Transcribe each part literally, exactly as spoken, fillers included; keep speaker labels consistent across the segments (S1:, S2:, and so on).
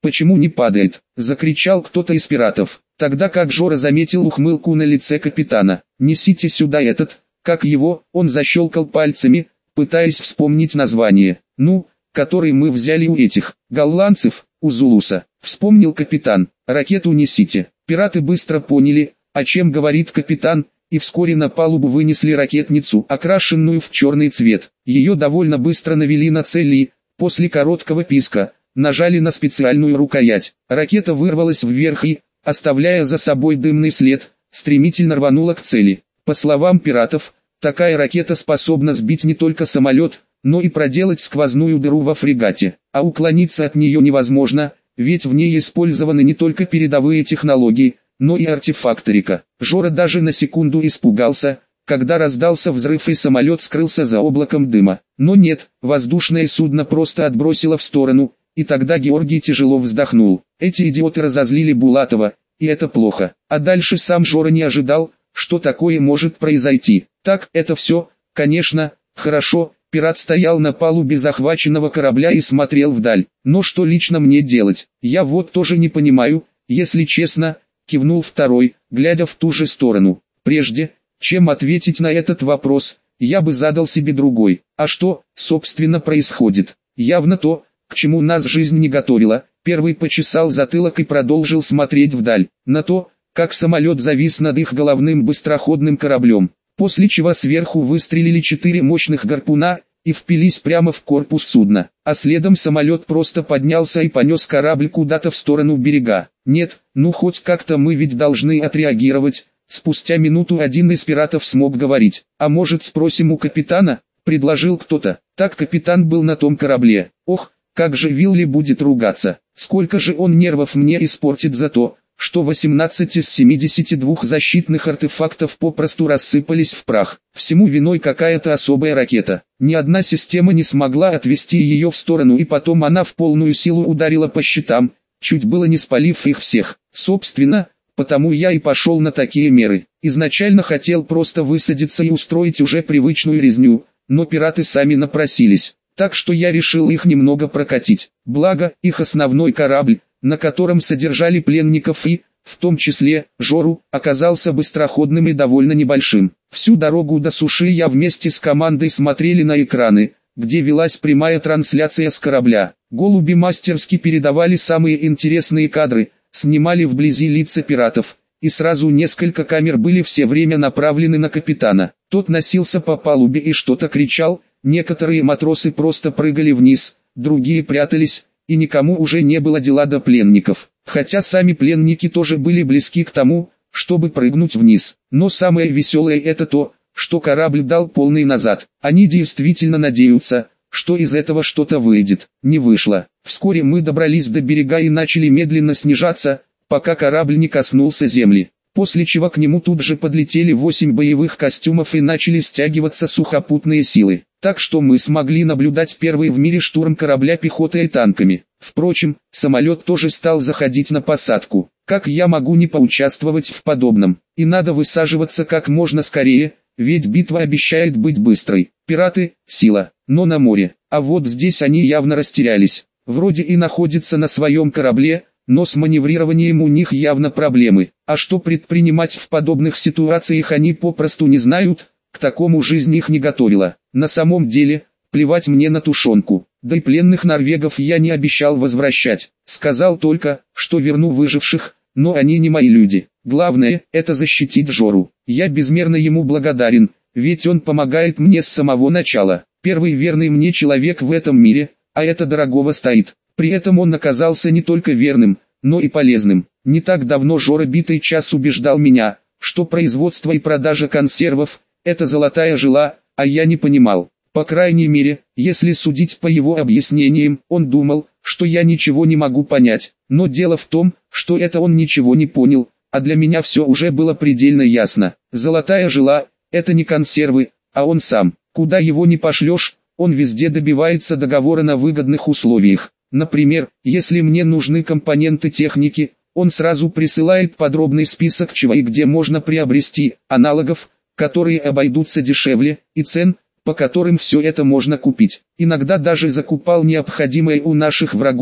S1: почему не падает?» – закричал кто-то из пиратов. Тогда как Жора заметил ухмылку на лице капитана. «Несите сюда этот, как его», он защелкал пальцами, пытаясь вспомнить название. «Ну, который мы взяли у этих голландцев, у Зулуса», вспомнил капитан. «Ракету несите». Пираты быстро поняли, о чем говорит капитан, и вскоре на палубу вынесли ракетницу, окрашенную в черный цвет. Ее довольно быстро навели на цель и, после короткого писка, нажали на специальную рукоять. Ракета вырвалась вверх и, оставляя за собой дымный след, стремительно рванула к цели. По словам пиратов, такая ракета способна сбить не только самолет, но и проделать сквозную дыру во фрегате. А уклониться от нее невозможно, ведь в ней использованы не только передовые технологии, но и артефакторика. Жора даже на секунду испугался, когда раздался взрыв и самолет скрылся за облаком дыма. Но нет, воздушное судно просто отбросило в сторону, и тогда Георгий тяжело вздохнул. Эти идиоты разозлили Булатова, и это плохо. А дальше сам Жора не ожидал, что такое может произойти. Так, это все, конечно, хорошо. Пират стоял на палубе захваченного корабля и смотрел вдаль. Но что лично мне делать? Я вот тоже не понимаю, если честно, кивнул второй, глядя в ту же сторону. Прежде, чем ответить на этот вопрос, я бы задал себе другой. А что, собственно, происходит? Явно то, к чему нас жизнь не готовила. Первый почесал затылок и продолжил смотреть вдаль, на то, как самолет завис над их головным быстроходным кораблем. После чего сверху выстрелили четыре мощных гарпуна и впились прямо в корпус судна, а следом самолет просто поднялся и понес корабль куда-то в сторону берега. Нет, ну хоть как-то мы ведь должны отреагировать. Спустя минуту один из пиратов смог говорить. «А может, спросим у капитана?» – предложил кто-то. Так капитан был на том корабле. Ох, как же Вилли будет ругаться. Сколько же он нервов мне испортит за то, что восемнадцать из семидесяти двух защитных артефактов попросту рассыпались в прах. Всему виной какая-то особая ракета. Ни одна система не смогла отвести ее в сторону, и потом она в полную силу ударила по щитам, чуть было не спалив их всех. Собственно, потому я и пошел на такие меры. Изначально хотел просто высадиться и устроить уже привычную резню, но пираты сами напросились. Так что я решил их немного прокатить. Благо, их основной корабль, на котором содержали пленников и, в том числе, Жору, оказался быстроходным и довольно небольшим. Всю дорогу до суши я вместе с командой смотрели на экраны, где велась прямая трансляция с корабля. Голуби мастерски передавали самые интересные кадры, снимали вблизи лица пиратов, и сразу несколько камер были все время направлены на капитана. Тот носился по палубе и что-то кричал, некоторые матросы просто прыгали вниз, другие прятались, и никому уже не было дела до пленников. Хотя сами пленники тоже были близки к тому, чтобы прыгнуть вниз. Но самое веселое это то, что корабль дал полный назад. Они действительно надеются, что из этого что-то выйдет. Не вышло. Вскоре мы добрались до берега и начали медленно снижаться, пока корабль не коснулся земли. После чего к нему тут же подлетели восемь боевых костюмов и начали стягиваться сухопутные силы. Так что мы смогли наблюдать первый в мире штурм корабля пехотой и танками. Впрочем, самолет тоже стал заходить на посадку. Как я могу не поучаствовать в подобном? И надо высаживаться как можно скорее, ведь битва обещает быть быстрой. Пираты – сила, но на море. А вот здесь они явно растерялись. Вроде и находятся на своем корабле, но с маневрированием у них явно проблемы. А что предпринимать в подобных ситуациях они попросту не знают, к такому жизнь их не готовила. На самом деле, плевать мне на тушенку. Да и пленных норвегов я не обещал возвращать. Сказал только, что верну выживших, но они не мои люди. Главное, это защитить Жору. Я безмерно ему благодарен, ведь он помогает мне с самого начала. Первый верный мне человек в этом мире, а это дорогого стоит. При этом он оказался не только верным, но и полезным. Не так давно Жора битый час убеждал меня, что производство и продажа консервов – это золотая жила, а я не понимал. По крайней мере, если судить по его объяснениям, он думал, что я ничего не могу понять. Но дело в том, что это он ничего не понял, а для меня все уже было предельно ясно. Золотая жила – это не консервы, а он сам. Куда его не пошлешь, он везде добивается договора на выгодных условиях. Например, если мне нужны компоненты техники, он сразу присылает подробный список чего и где можно приобрести, аналогов, которые обойдутся дешевле, и цен, по которым все это можно купить. Иногда даже закупал необходимое у наших врагов,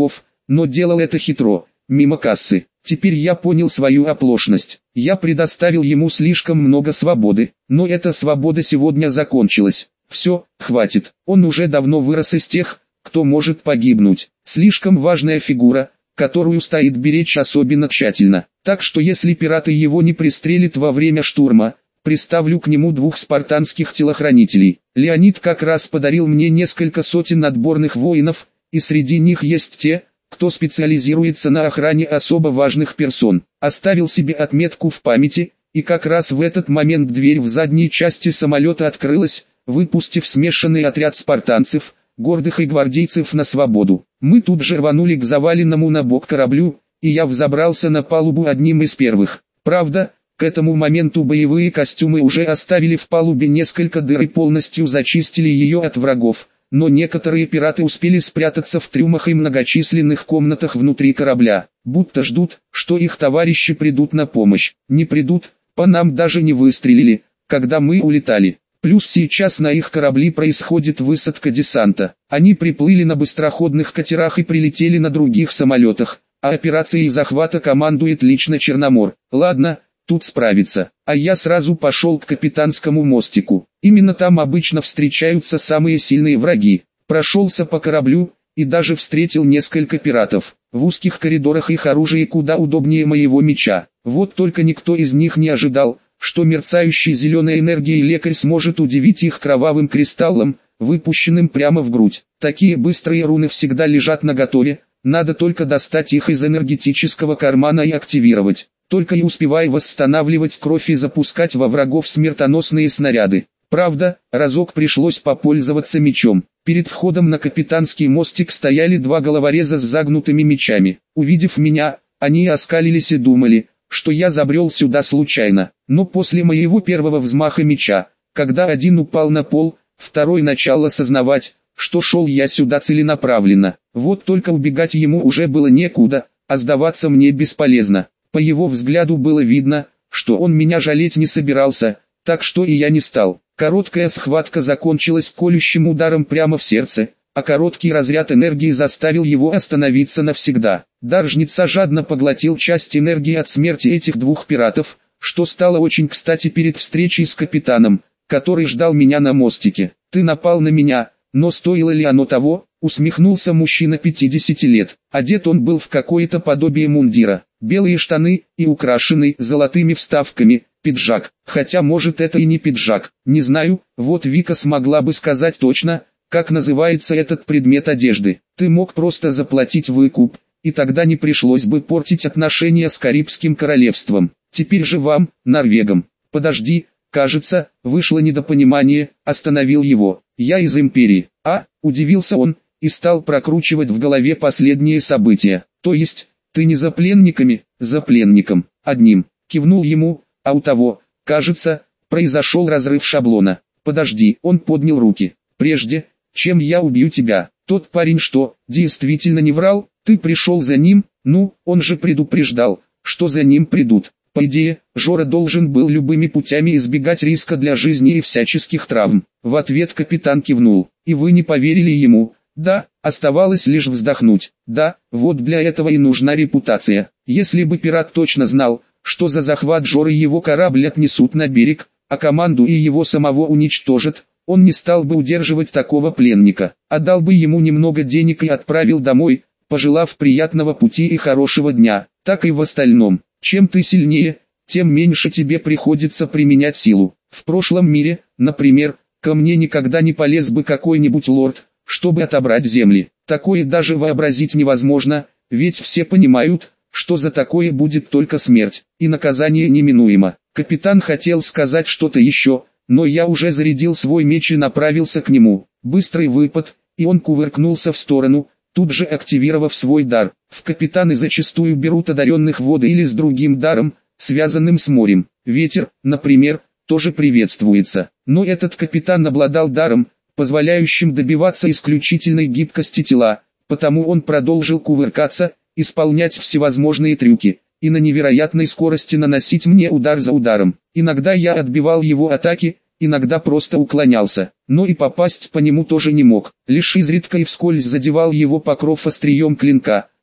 S1: но делал это хитро, мимо кассы. Теперь я понял свою оплошность. Я предоставил ему слишком много свободы, но эта свобода сегодня закончилась. Все, хватит. Он уже давно вырос из тех, кто может погибнуть. Слишком важная фигура, которую стоит беречь особенно тщательно. Так что если пираты его не пристрелят во время штурма, приставлю к нему двух спартанских телохранителей. Леонид как раз подарил мне несколько сотен отборных воинов, и среди них есть те, кто специализируется на охране особо важных персон. Оставил себе отметку в памяти, и как раз в этот момент дверь в задней части самолета открылась, выпустив смешанный отряд спартанцев, гордых и гвардейцев на свободу. Мы тут же рванули к заваленному на бок кораблю, и я взобрался на палубу одним из первых. Правда, к этому моменту боевые костюмы уже оставили в палубе несколько дыр и полностью зачистили ее от врагов, но некоторые пираты успели спрятаться в трюмах и многочисленных комнатах внутри корабля, будто ждут, что их товарищи придут на помощь. Не придут, по нам даже не выстрелили, когда мы улетали. Плюс сейчас на их корабли происходит высадка десанта. Они приплыли на быстроходных катерах и прилетели на других самолетах, а операцией захвата командует лично Черномор. Ладно, тут справится. А я сразу пошел к капитанскому мостику. Именно там обычно встречаются самые сильные враги. Прошелся по кораблю, и даже встретил несколько пиратов. В узких коридорах их оружие куда удобнее моего меча. Вот только никто из них не ожидал, что мерцающий зеленой энергией лекарь сможет удивить их кровавым кристаллом, выпущенным прямо в грудь. Такие быстрые руны всегда лежат наготове, надо только достать их из энергетического кармана и активировать. Только и успевай восстанавливать кровь и запускать во врагов смертоносные снаряды. Правда, разок пришлось попользоваться мечом. Перед входом на капитанский мостик стояли два головореза с загнутыми мечами. Увидев меня, они оскалились и думали, что я забрел сюда случайно. Но после моего первого взмаха меча, когда один упал на пол, второй начал осознавать, что шел я сюда целенаправленно. Вот только убегать ему уже было некуда, а сдаваться мне бесполезно. По его взгляду было видно, что он меня жалеть не собирался, так что и я не стал. Короткая схватка закончилась колющим ударом прямо в сердце, а короткий разряд энергии заставил его остановиться навсегда. Дар жнеца жадно поглотил часть энергии от смерти этих двух пиратов, что стало очень кстати перед встречей с капитаном, который ждал меня на мостике. «Ты напал на меня, но стоило ли оно того?» — усмехнулся мужчина пятидесяти лет. Одет он был в какое-то подобие мундира, белые штаны и украшенный золотыми вставками пиджак, хотя может это и не пиджак, не знаю, вот Вика смогла бы сказать точно, как называется этот предмет одежды. Ты мог просто заплатить выкуп, и тогда не пришлось бы портить отношения с Карибским королевством. Теперь же вам, норвегам. Подожди, кажется, вышло недопонимание, остановил его. Я из империи. А, удивился он, и стал прокручивать в голове последние события. То есть, ты не за пленниками, за пленником, одним. Кивнул ему, а у того, кажется, произошел разрыв шаблона. Подожди, он поднял руки. Прежде, чем я убью тебя, тот парень что, действительно не врал? Ты пришел за ним? Ну, он же предупреждал, что за ним придут. По идее, Жора должен был любыми путями избегать риска для жизни и всяческих травм. В ответ капитан кивнул. И вы не поверили ему? Да, оставалось лишь вздохнуть. Да, вот для этого и нужна репутация. Если бы пират точно знал, что за захват Жоры его корабль отнесут на берег, а команду и его самого уничтожат, он не стал бы удерживать такого пленника. Отдал бы ему немного денег и отправил домой, пожелав приятного пути и хорошего дня. Так и в остальном. Чем ты сильнее, тем меньше тебе приходится применять силу. В прошлом мире, например, ко мне никогда не полез бы какой-нибудь лорд, чтобы отобрать земли. Такое даже вообразить невозможно, ведь все понимают, что за такое будет только смерть, и наказание неминуемо. Капитан хотел сказать что-то еще, но я уже зарядил свой меч и направился к нему. Быстрый выпад, и он кувыркнулся в сторону, тут же активировав свой дар. В капитаны зачастую берут одаренных водой или с другим даром, связанным с морем. Ветер, например, тоже приветствуется. Но этот капитан обладал даром, позволяющим добиваться исключительной гибкости тела, потому он продолжил кувыркаться, исполнять всевозможные трюки, и на невероятной скорости наносить мне удар за ударом. Иногда я отбивал его атаки, иногда просто уклонялся, но и попасть по нему тоже не мог, лишь изредка и вскользь задевал его покров острием клинка,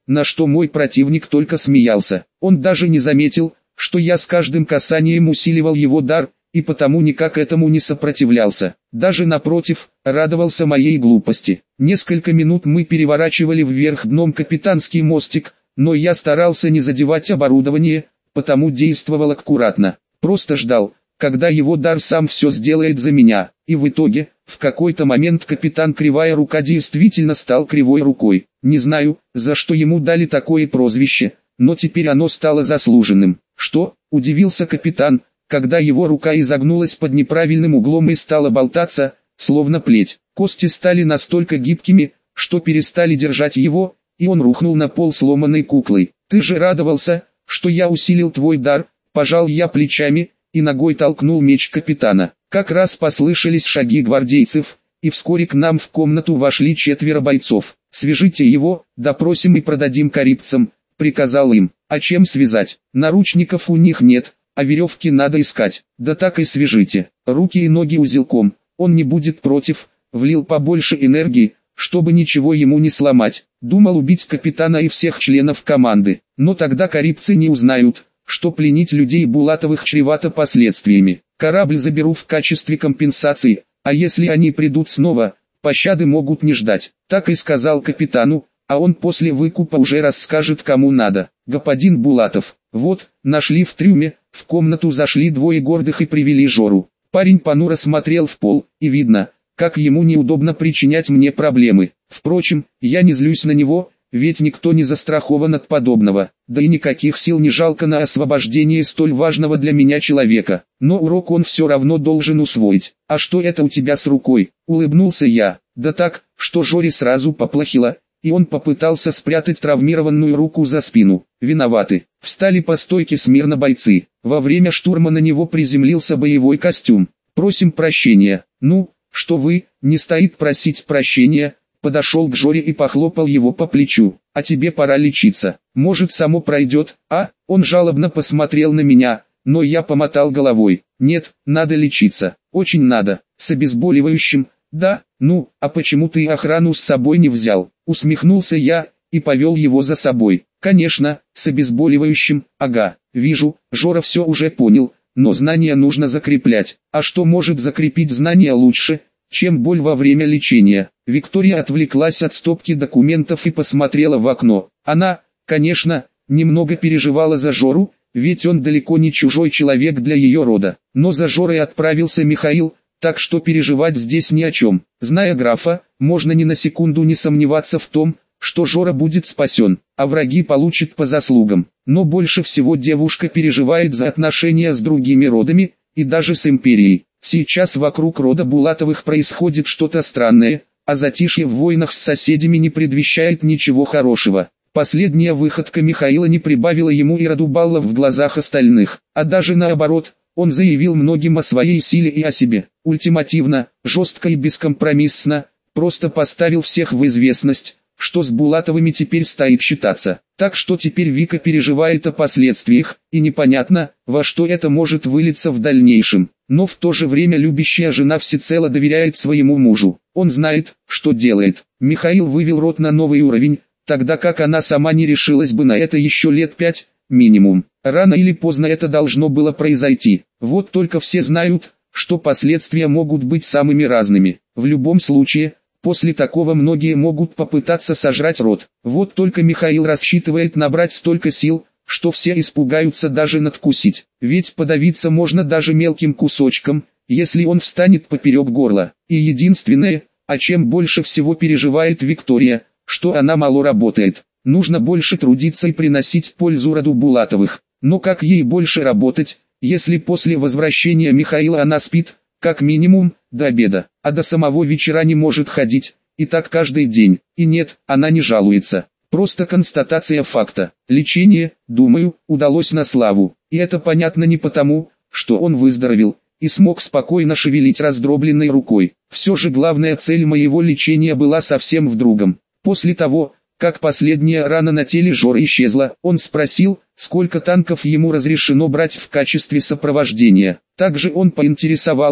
S1: на что мой противник только смеялся. Он даже не заметил, что я с каждым касанием усиливал его дар, и потому никак этому не сопротивлялся. Даже напротив, радовался моей глупости. Несколько минут мы переворачивали вверх дном капитанский мостик, но я старался не задевать оборудование, потому действовал аккуратно. Просто ждал, когда его дар сам все сделает за меня. И в итоге, в какой-то момент капитан Кривая Рука действительно стал кривой рукой. Не знаю, за что ему дали такое прозвище, но теперь оно стало заслуженным. Что? Удивился капитан, когда его рука изогнулась под неправильным углом и стала болтаться, словно плеть. Кости стали настолько гибкими, что перестали держать его, и он рухнул на пол сломанной куклой. Ты же радовался, что я усилил твой дар, пожал я плечами, и ногой толкнул меч капитана. Как раз послышались шаги гвардейцев, и вскоре к нам в комнату вошли четверо бойцов. «Свяжите его, допросим и продадим карибцам», — приказал им. «А чем связать? Наручников у них нет, а веревки надо искать. Да так и свяжите, руки и ноги узелком, он не будет против», влил побольше энергии, чтобы ничего ему не сломать. Думал убить капитана и всех членов команды, но тогда карибцы не узнают, что пленить людей Булатовых чревато последствиями. Корабль заберу в качестве компенсации, а если они придут снова, пощады могут не ждать. Так и сказал капитану, а он после выкупа уже расскажет кому надо. Господин Булатов, вот, нашли в трюме, в комнату зашли двое гордых и привели Жору. Парень понуро смотрел в пол, и видно, как ему неудобно причинять мне проблемы. Впрочем, я не злюсь на него, ведь никто не застрахован от подобного, да и никаких сил не жалко на освобождение столь важного для меня человека. Но урок он все равно должен усвоить. «А что это у тебя с рукой?» — улыбнулся я. Да так, что Жоре сразу поплохело, и он попытался спрятать травмированную руку за спину. «Виноваты». Встали по стойке смирно бойцы. Во время штурма на него приземлился боевой костюм. «Просим прощения». «Ну, что вы, не стоит просить прощения», подошел к Жоре и похлопал его по плечу. «А тебе пора лечиться. Может, само пройдет, а?» Он жалобно посмотрел на меня, но я помотал головой. «Нет, надо лечиться. Очень надо. С обезболивающим, да? Ну, а почему ты охрану с собой не взял?» Усмехнулся я и повел его за собой. «Конечно, с обезболивающим, ага. Вижу, Жора все уже понял, но знания нужно закреплять. А что может закрепить знания лучше, чем боль во время лечения?» Виктория отвлеклась от стопки документов и посмотрела в окно. Она, конечно, немного переживала за Жору, ведь он далеко не чужой человек для ее рода. Но за Жорой отправился Михаил, так что переживать здесь ни о чем. Зная графа, можно ни на секунду не сомневаться в том, что Жора будет спасен, а враги получат по заслугам. Но больше всего девушка переживает за отношения с другими родами, и даже с империей. Сейчас вокруг рода Булатовых происходит что-то странное, а затишье в войнах с соседями не предвещает ничего хорошего. Последняя выходка Михаила не прибавила ему и роду баллов в глазах остальных, а даже наоборот, он заявил многим о своей силе и о себе. Ультимативно, жестко и бескомпромиссно, просто поставил всех в известность, что с Булатовыми теперь стоит считаться. Так что теперь Вика переживает о последствиях, и непонятно, во что это может вылиться в дальнейшем. Но в то же время любящая жена всецело доверяет своему мужу. Он знает, что делает. Михаил вывел род на новый уровень, тогда как она сама не решилась бы на это еще лет пять, минимум. Рано или поздно это должно было произойти. Вот только все знают, что последствия могут быть самыми разными. В любом случае, после такого многие могут попытаться сожрать род. Вот только Михаил рассчитывает набрать столько сил, что все испугаются даже надкусить. Ведь подавиться можно даже мелким кусочком, если он встанет поперек горла. И единственное, о чем больше всего переживает Виктория, что она мало работает. Нужно больше трудиться и приносить пользу роду Булатовых. Но как ей больше работать, если после возвращения Михаила она спит, как минимум, до обеда, а до самого вечера не может ходить, и так каждый день. И нет, она не жалуется. Просто констатация факта. Лечение, думаю, удалось на славу. И это понятно не потому, что он выздоровел и смог спокойно шевелить раздробленной рукой. Все же главная цель моего лечения была совсем в другом. После того, как последняя рана на теле Жоры исчезла, он спросил, сколько танков ему разрешено брать в качестве сопровождения. Также он поинтересовался,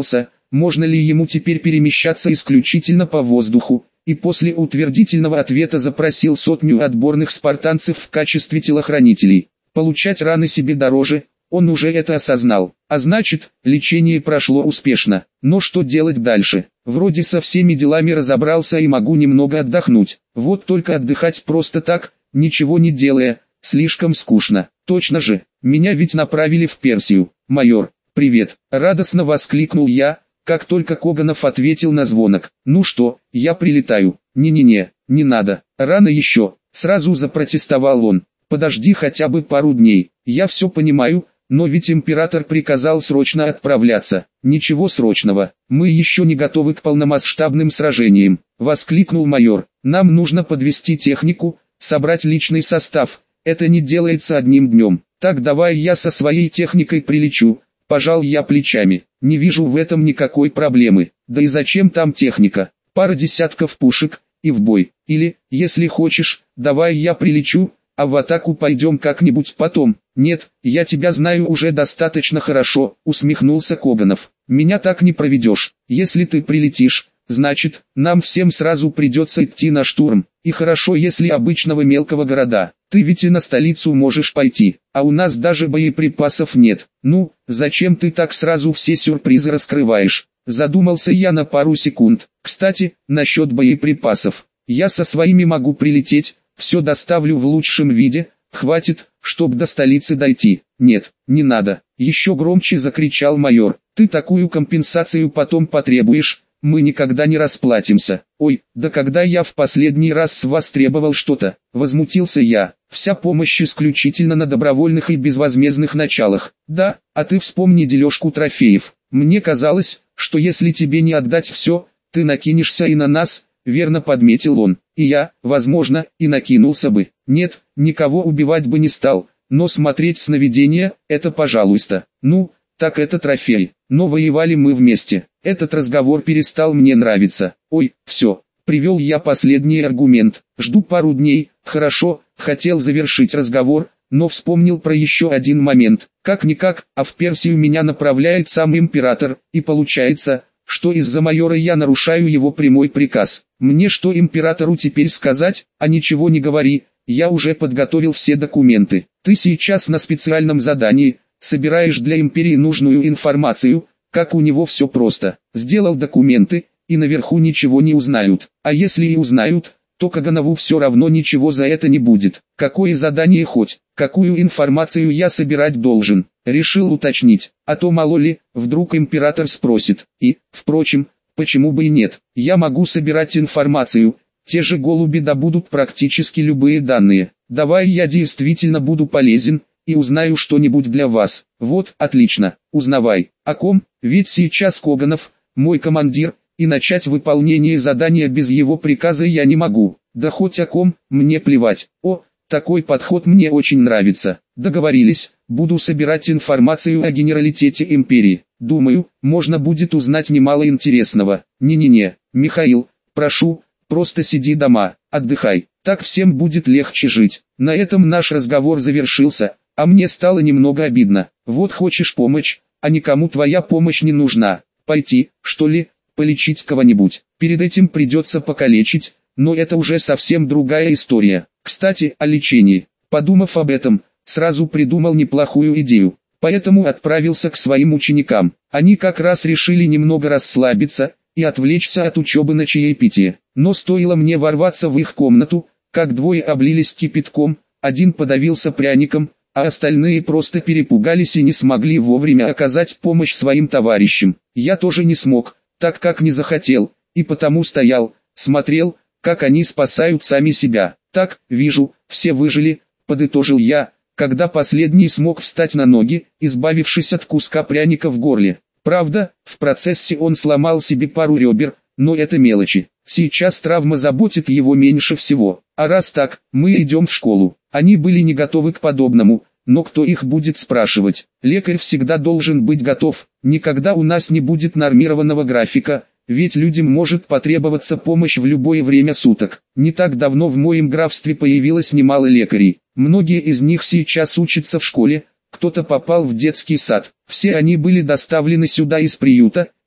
S1: можно ли ему теперь перемещаться исключительно по воздуху, и после утвердительного ответа запросил сотню отборных спартанцев в качестве телохранителей. Получать раны себе дороже, он уже это осознал, а значит, лечение прошло успешно. Но что делать дальше? Вроде со всеми делами разобрался и могу немного отдохнуть. Вот только отдыхать просто так, ничего не делая, слишком скучно. Точно же, меня ведь направили в Персию. Майор, привет, радостно воскликнул я, как только Коганов ответил на звонок. Ну что, я прилетаю. Не-не-не, не надо, рано еще, сразу запротестовал он. Подожди хотя бы пару дней, я все понимаю, но ведь император приказал срочно отправляться. Ничего срочного, мы еще не готовы к полномасштабным сражениям, воскликнул майор. Нам нужно подвести технику, собрать личный состав, это не делается одним днем. Так давай я со своей техникой прилечу, пожал я плечами, не вижу в этом никакой проблемы. Да и зачем там техника, пара десятков пушек, и в бой. Или, если хочешь, давай я прилечу, а в атаку пойдем как-нибудь потом. Нет, я тебя знаю уже достаточно хорошо, усмехнулся Коганов. Меня так не проведешь. Если ты прилетишь, значит, нам всем сразу придется идти на штурм. И хорошо, если обычного мелкого города. Ты ведь и на столицу можешь пойти, а у нас даже боеприпасов нет. Ну, зачем ты так сразу все сюрпризы раскрываешь? Задумался я на пару секунд. Кстати, насчет боеприпасов. Я со своими могу прилететь, все доставлю в лучшем виде, хватит, чтоб до столицы дойти. Нет, не надо, еще громче закричал майор. Ты такую компенсацию потом потребуешь, мы никогда не расплатимся. Ой, да когда я в последний раз с вас требовал что-то, возмутился я. Вся помощь исключительно на добровольных и безвозмездных началах. Да, а ты вспомни дележку трофеев. Мне казалось, что если тебе не отдать все, ты накинешься и на нас. Верно подметил он, и я, возможно, и накинулся бы. Нет, никого убивать бы не стал, но смотреть сновидения, это пожалуйста. Ну, так это трофей, но воевали мы вместе. Этот разговор перестал мне нравиться. Ой, все, привел я последний аргумент, жду пару дней. Хорошо, хотел завершить разговор, но вспомнил про еще один момент. Как-никак, а в Персию меня направляет сам император, и получается, что из-за майора я нарушаю его прямой приказ. Мне что императору теперь сказать? А ничего не говори, я уже подготовил все документы. Ты сейчас на специальном задании, собираешь для империи нужную информацию, как у него все просто. Сделал документы, и наверху ничего не узнают. А если и узнают, то Каганову все равно ничего за это не будет. Какое задание хоть, какую информацию я собирать должен, решил уточнить, а то мало ли, вдруг император спросит. И, впрочем, почему бы и нет, я могу собирать информацию, те же голуби добудут практически любые данные. Давай я действительно буду полезен, и узнаю что-нибудь для вас. Вот, отлично, узнавай. О ком? Ведь сейчас Коганов, мой командир, и начать выполнение задания без его приказа я не могу. Да хоть о ком, мне плевать. О, такой подход мне очень нравится. Договорились, буду собирать информацию о генералитете империи. Думаю, можно будет узнать немало интересного. Не-не-не, Михаил, прошу, просто сиди дома, отдыхай. Так всем будет легче жить. На этом наш разговор завершился, а мне стало немного обидно. Вот хочешь помощь, а никому твоя помощь не нужна. Пойти, что ли, полечить кого-нибудь. Перед этим придется покалечить, но это уже совсем другая история. Кстати, о лечении. Подумав об этом, сразу придумал неплохую идею. Поэтому отправился к своим ученикам. Они как раз решили немного расслабиться и отвлечься от учебы на чаепитие. Но стоило мне ворваться в их комнату, как двое облились кипятком, один подавился пряником, а остальные просто перепугались и не смогли вовремя оказать помощь своим товарищам. Я тоже не смог, так как не захотел, и потому стоял, смотрел, как они спасают сами себя. Так, вижу, все выжили, подытожил я, когда последний смог встать на ноги, избавившись от куска пряника в горле. Правда, в процессе он сломал себе пару ребер, но это мелочи. Сейчас травма заботит его меньше всего. А раз так, мы идем в школу. Они были не готовы к подобному, но кто их будет спрашивать? Лекарь всегда должен быть готов. Никогда у нас не будет нормированного графика, ведь людям может потребоваться помощь в любое время суток. Не так давно в моем графстве появилось немало лекарей. Многие из них сейчас учатся в школе, кто-то попал в детский сад. Все они были доставлены сюда из приюта,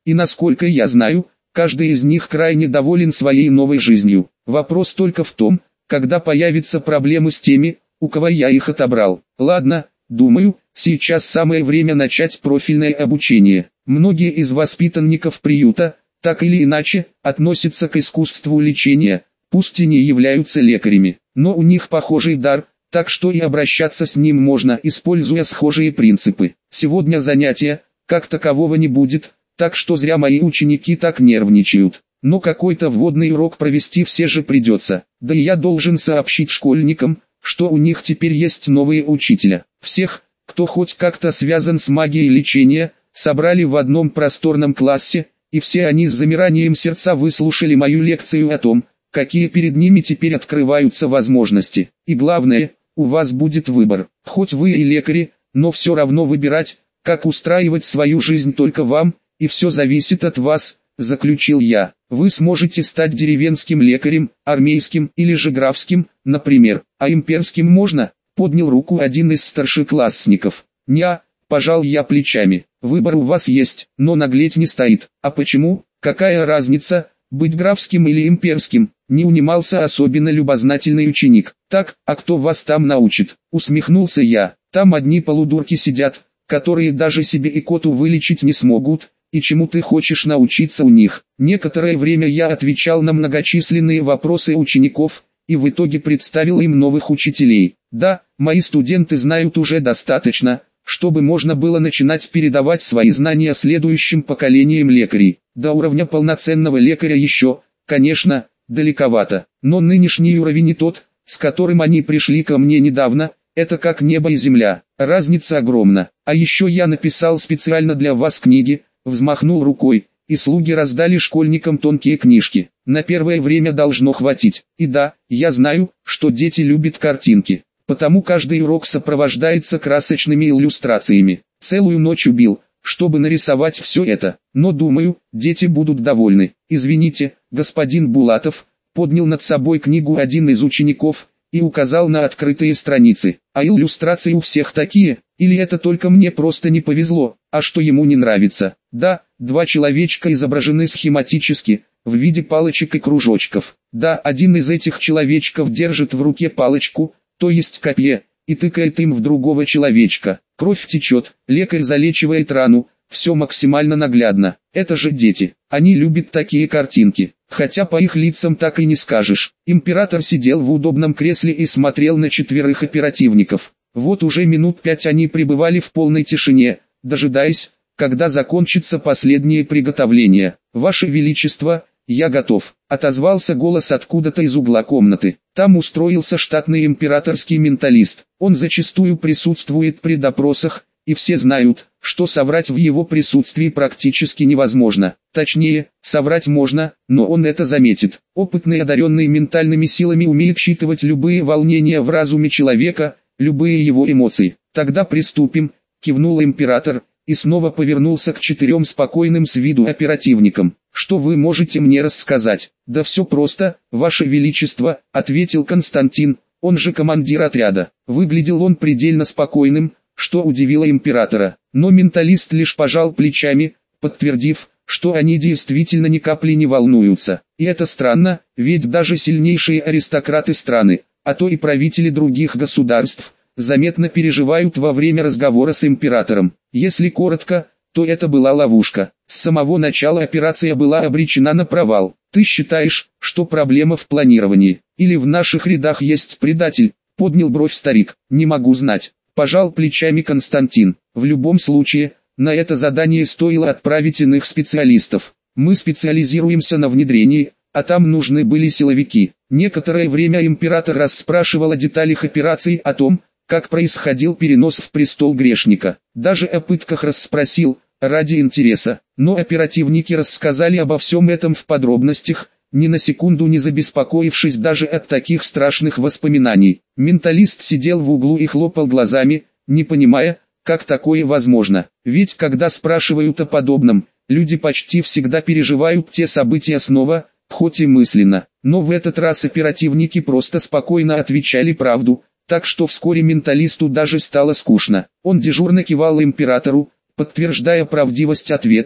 S1: и насколько я знаю, каждый из них крайне доволен своей новой жизнью. Вопрос только в том, когда появятся проблемы с теми, у кого я их отобрал. Ладно, думаю, сейчас самое время начать профильное обучение. Многие из воспитанников приюта, так или иначе, относятся к искусству лечения, пусть и не являются лекарями, но у них похожий дар, так что и обращаться с ним можно, используя схожие принципы. Сегодня занятия, как такового не будет, так что зря мои ученики так нервничают. Но какой-то вводный урок провести все же придется. Да и я должен сообщить школьникам, что у них теперь есть новые учителя. Всех, кто хоть как-то связан с магией лечения, собрали в одном просторном классе, и все они с замиранием сердца выслушали мою лекцию о том, какие перед ними теперь открываются возможности. И главное, у вас будет выбор. Хоть вы и лекари, но все равно выбирать, как устраивать свою жизнь только вам, и все зависит от вас, заключил я. Вы сможете стать деревенским лекарем, армейским или же графским, например, а имперским можно, поднял руку один из старшеклассников. Ня, пожал я плечами, выбор у вас есть, но наглеть не стоит. А почему, какая разница, быть графским или имперским, не унимался особенно любознательный ученик. Так, а кто вас там научит, усмехнулся я, там одни полудурки сидят, которые даже себе и коту вылечить не смогут, и чему ты хочешь научиться у них. Некоторое время я отвечал на многочисленные вопросы учеников, и в итоге представил им новых учителей. Да, мои студенты знают уже достаточно, чтобы можно было начинать передавать свои знания следующим поколениям лекарей. До уровня полноценного лекаря еще, конечно, далековато, но нынешний уровень и тот, с которым они пришли ко мне недавно, это как небо и земля, разница огромна. А еще я написал специально для вас книги, взмахнул рукой, и слуги раздали школьникам тонкие книжки. На первое время должно хватить. И да, я знаю, что дети любят картинки, потому каждый урок сопровождается красочными иллюстрациями. Целую ночь убил, чтобы нарисовать все это, но думаю, дети будут довольны. Извините, господин Булатов, поднял над собой книгу один из учеников и указал на открытые страницы. А иллюстрации у всех такие, или это только мне просто не повезло, а что ему не нравится? Да, два человечка изображены схематически, в виде палочек и кружочков. Да, один из этих человечков держит в руке палочку, то есть копье, и тыкает им в другого человечка. Кровь течет, лекарь залечивает рану, все максимально наглядно. Это же дети, они любят такие картинки, хотя по их лицам так и не скажешь. Император сидел в удобном кресле и смотрел на четверых оперативников. Вот уже минут пять они пребывали в полной тишине, дожидаясь, когда закончится последнее приготовление. «Ваше Величество, я готов», — отозвался голос откуда-то из угла комнаты. Там устроился штатный императорский менталист. Он зачастую присутствует при допросах, и все знают, что соврать в его присутствии практически невозможно. Точнее, соврать можно, но он это заметит. Опытный, одаренный ментальными силами, умеет считывать любые волнения в разуме человека, любые его эмоции. «Тогда приступим», — кивнул император, и снова повернулся к четырем спокойным с виду оперативникам. «Что вы можете мне рассказать?» «Да все просто, Ваше Величество», — ответил Константин, он же командир отряда. Выглядел он предельно спокойным, что удивило императора, но менталист лишь пожал плечами, подтвердив, что они действительно ни капли не волнуются. И это странно, ведь даже сильнейшие аристократы страны, а то и правители других государств, заметно переживают во время разговора с императором. Если коротко, то это была ловушка. С самого начала операция была обречена на провал. Ты считаешь, что проблема в планировании? Или в наших рядах есть предатель? Поднял бровь старик. Не могу знать. Пожал плечами Константин. В любом случае, на это задание стоило отправить иных специалистов. Мы специализируемся на внедрении, а там нужны были силовики. Некоторое время император расспрашивал о деталях операции, о том, как происходил перенос в престол грешника. Даже о пытках расспросил, ради интереса. Но оперативники рассказали обо всем этом в подробностях, ни на секунду не забеспокоившись даже от таких страшных воспоминаний. Менталист сидел в углу и хлопал глазами, не понимая, как такое возможно. Ведь когда спрашивают о подобном, люди почти всегда переживают те события снова, хоть и мысленно. Но в этот раз оперативники просто спокойно отвечали правду, так что вскоре менталисту даже стало скучно. Он дежурно кивал императору, подтверждая правдивость ответов,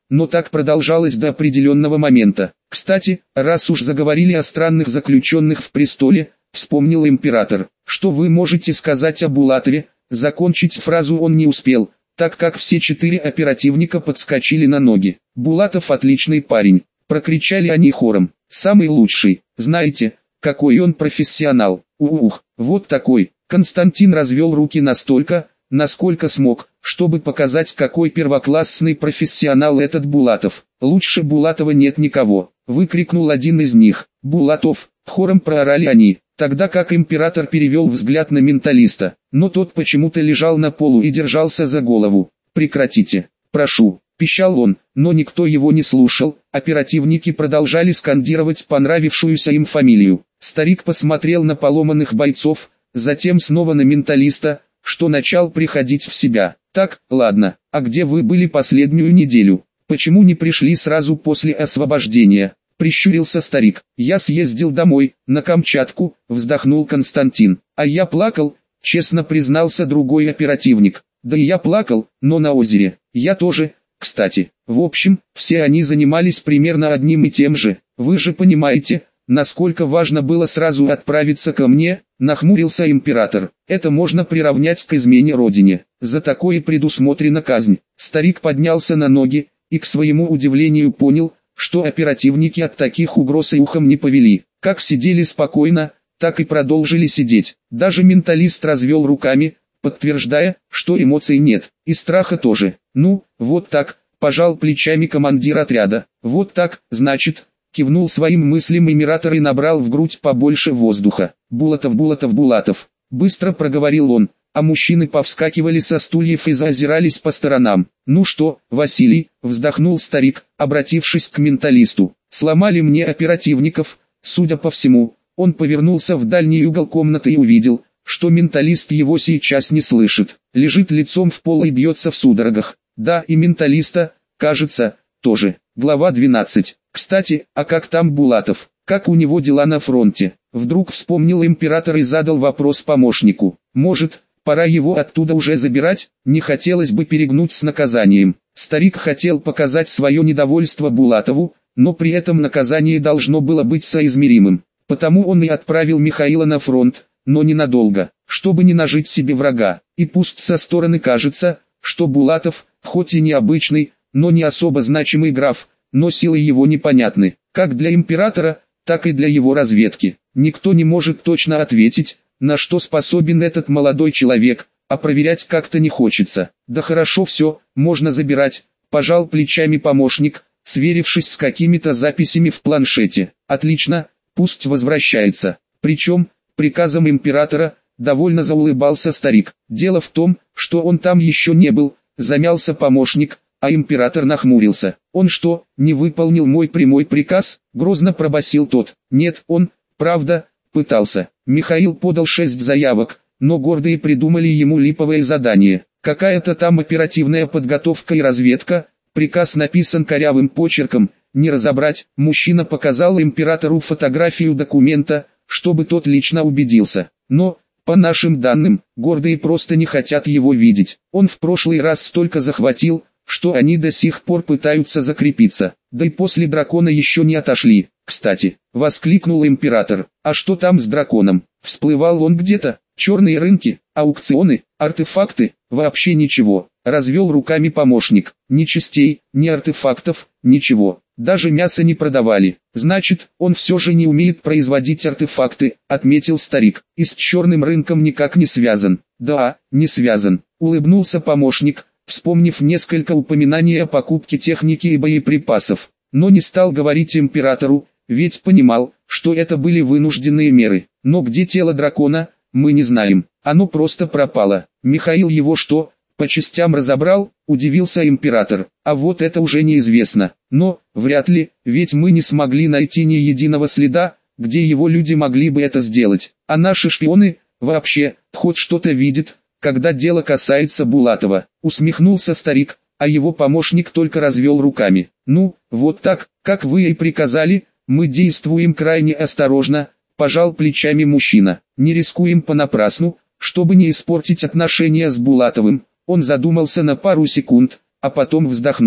S1: но так продолжалось до определенного момента. Кстати, раз уж заговорили о странных заключенных в престоле, вспомнил император, что вы можете сказать о Булатове. Закончить фразу он не успел, так как все четыре оперативника подскочили на ноги. Булатов отличный парень, прокричали они хором. Самый лучший, знаете, какой он профессионал. Ух, вот такой. Константин развел руки настолько, насколько смог, чтобы показать, какой первоклассный профессионал этот Булатов. Лучше Булатова нет никого, выкрикнул один из них. Булатов, хором проорали они, тогда как император перевел взгляд на менталиста, но тот почему-то лежал на полу и держался за голову. Прекратите, прошу, пищал он, но никто его не слушал. Оперативники продолжали скандировать понравившуюся им фамилию. Старик посмотрел на поломанных бойцов, затем снова на менталиста, что начал приходить в себя. Так, ладно, а где вы были последнюю неделю? Почему не пришли сразу после освобождения? Прищурился старик. Я съездил домой, на Камчатку, вздохнул Константин. А я плакал, честно признался другой оперативник. Да и я плакал, но на озере. Я тоже, кстати. В общем, все они занимались примерно одним и тем же. Вы же понимаете, насколько важно было сразу отправиться ко мне, нахмурился император. Это можно приравнять к измене родине. За такое предусмотрена казнь. Старик поднялся на ноги, и к своему удивлению понял, что оперативники от таких угроз и ухом не повели. Как сидели спокойно, так и продолжили сидеть. Даже менталист развел руками, подтверждая, что эмоций нет, и страха тоже. Ну, вот так, пожал плечами командир отряда. Вот так, значит, кивнул своим мыслям император и набрал в грудь побольше воздуха. Булатов, Булатов, Булатов. Быстро проговорил он, а мужчины повскакивали со стульев и заозирались по сторонам. «Ну что, Василий?» – вздохнул старик, обратившись к менталисту. «Сломали мне оперативников». Судя по всему, он повернулся в дальний угол комнаты и увидел, что менталист его сейчас не слышит. Лежит лицом в пол и бьется в судорогах. Да, и менталиста, кажется, тоже. Глава двенадцать. Кстати, а как там Булатов? Как у него дела на фронте? Вдруг вспомнил император и задал вопрос помощнику. Может, пора его оттуда уже забирать? Не хотелось бы перегнуть с наказанием. Старик хотел показать свое недовольство Булатову, но при этом наказание должно было быть соизмеримым. Потому он и отправил Михаила на фронт, но ненадолго, чтобы не нажить себе врага. И пусть со стороны кажется, что Булатов, хоть и необычный, но не особо значимый граф, но силы его непонятны, как для императора, так и для его разведки. Никто не может точно ответить, на что способен этот молодой человек, а проверять как-то не хочется. Да хорошо все, можно забирать, пожал плечами помощник, сверившись с какими-то записями в планшете. Отлично, пусть возвращается. Причем, приказом императора, довольно заулыбался старик. Дело в том, что он там еще не был, замялся помощник, а император нахмурился. Он что, не выполнил мой прямой приказ? Грозно пробасил тот. Нет, он, правда, пытался. Михаил подал шесть заявок, но гордые придумали ему липовое задание. Какая-то там оперативная подготовка и разведка, приказ написан корявым почерком, не разобрать. Мужчина показал императору фотографию документа, чтобы тот лично убедился. Но, по нашим данным, гордые просто не хотят его видеть. Он в прошлый раз столько захватил, что они до сих пор пытаются закрепиться, да и после дракона еще не отошли. Кстати, воскликнул император, а что там с драконом? Всплывал он где-то? Черные рынки, аукционы, артефакты, вообще ничего. Развел руками помощник, ни частей, ни артефактов, ничего. Даже мясо не продавали. Значит, он все же не умеет производить артефакты, отметил старик, и с черным рынком никак не связан. Да, не связан, улыбнулся помощник, вспомнив несколько упоминаний о покупке техники и боеприпасов, но не стал говорить императору, ведь понимал, что это были вынужденные меры. Но где тело дракона, мы не знаем, оно просто пропало. Михаил его что, по частям разобрал, удивился император, а вот это уже неизвестно. Но, вряд ли, ведь мы не смогли найти ни единого следа, где его люди могли бы это сделать. А наши шпионы, вообще, хоть что-то видят, когда дело касается Булатова. Усмехнулся старик, а его помощник только развел руками. Ну, вот так, как вы и приказали, мы действуем крайне осторожно, пожал плечами мужчина. Не рискуем понапрасну, чтобы не испортить отношения с Булатовым. Он задумался на пару секунд, а потом вздохнул.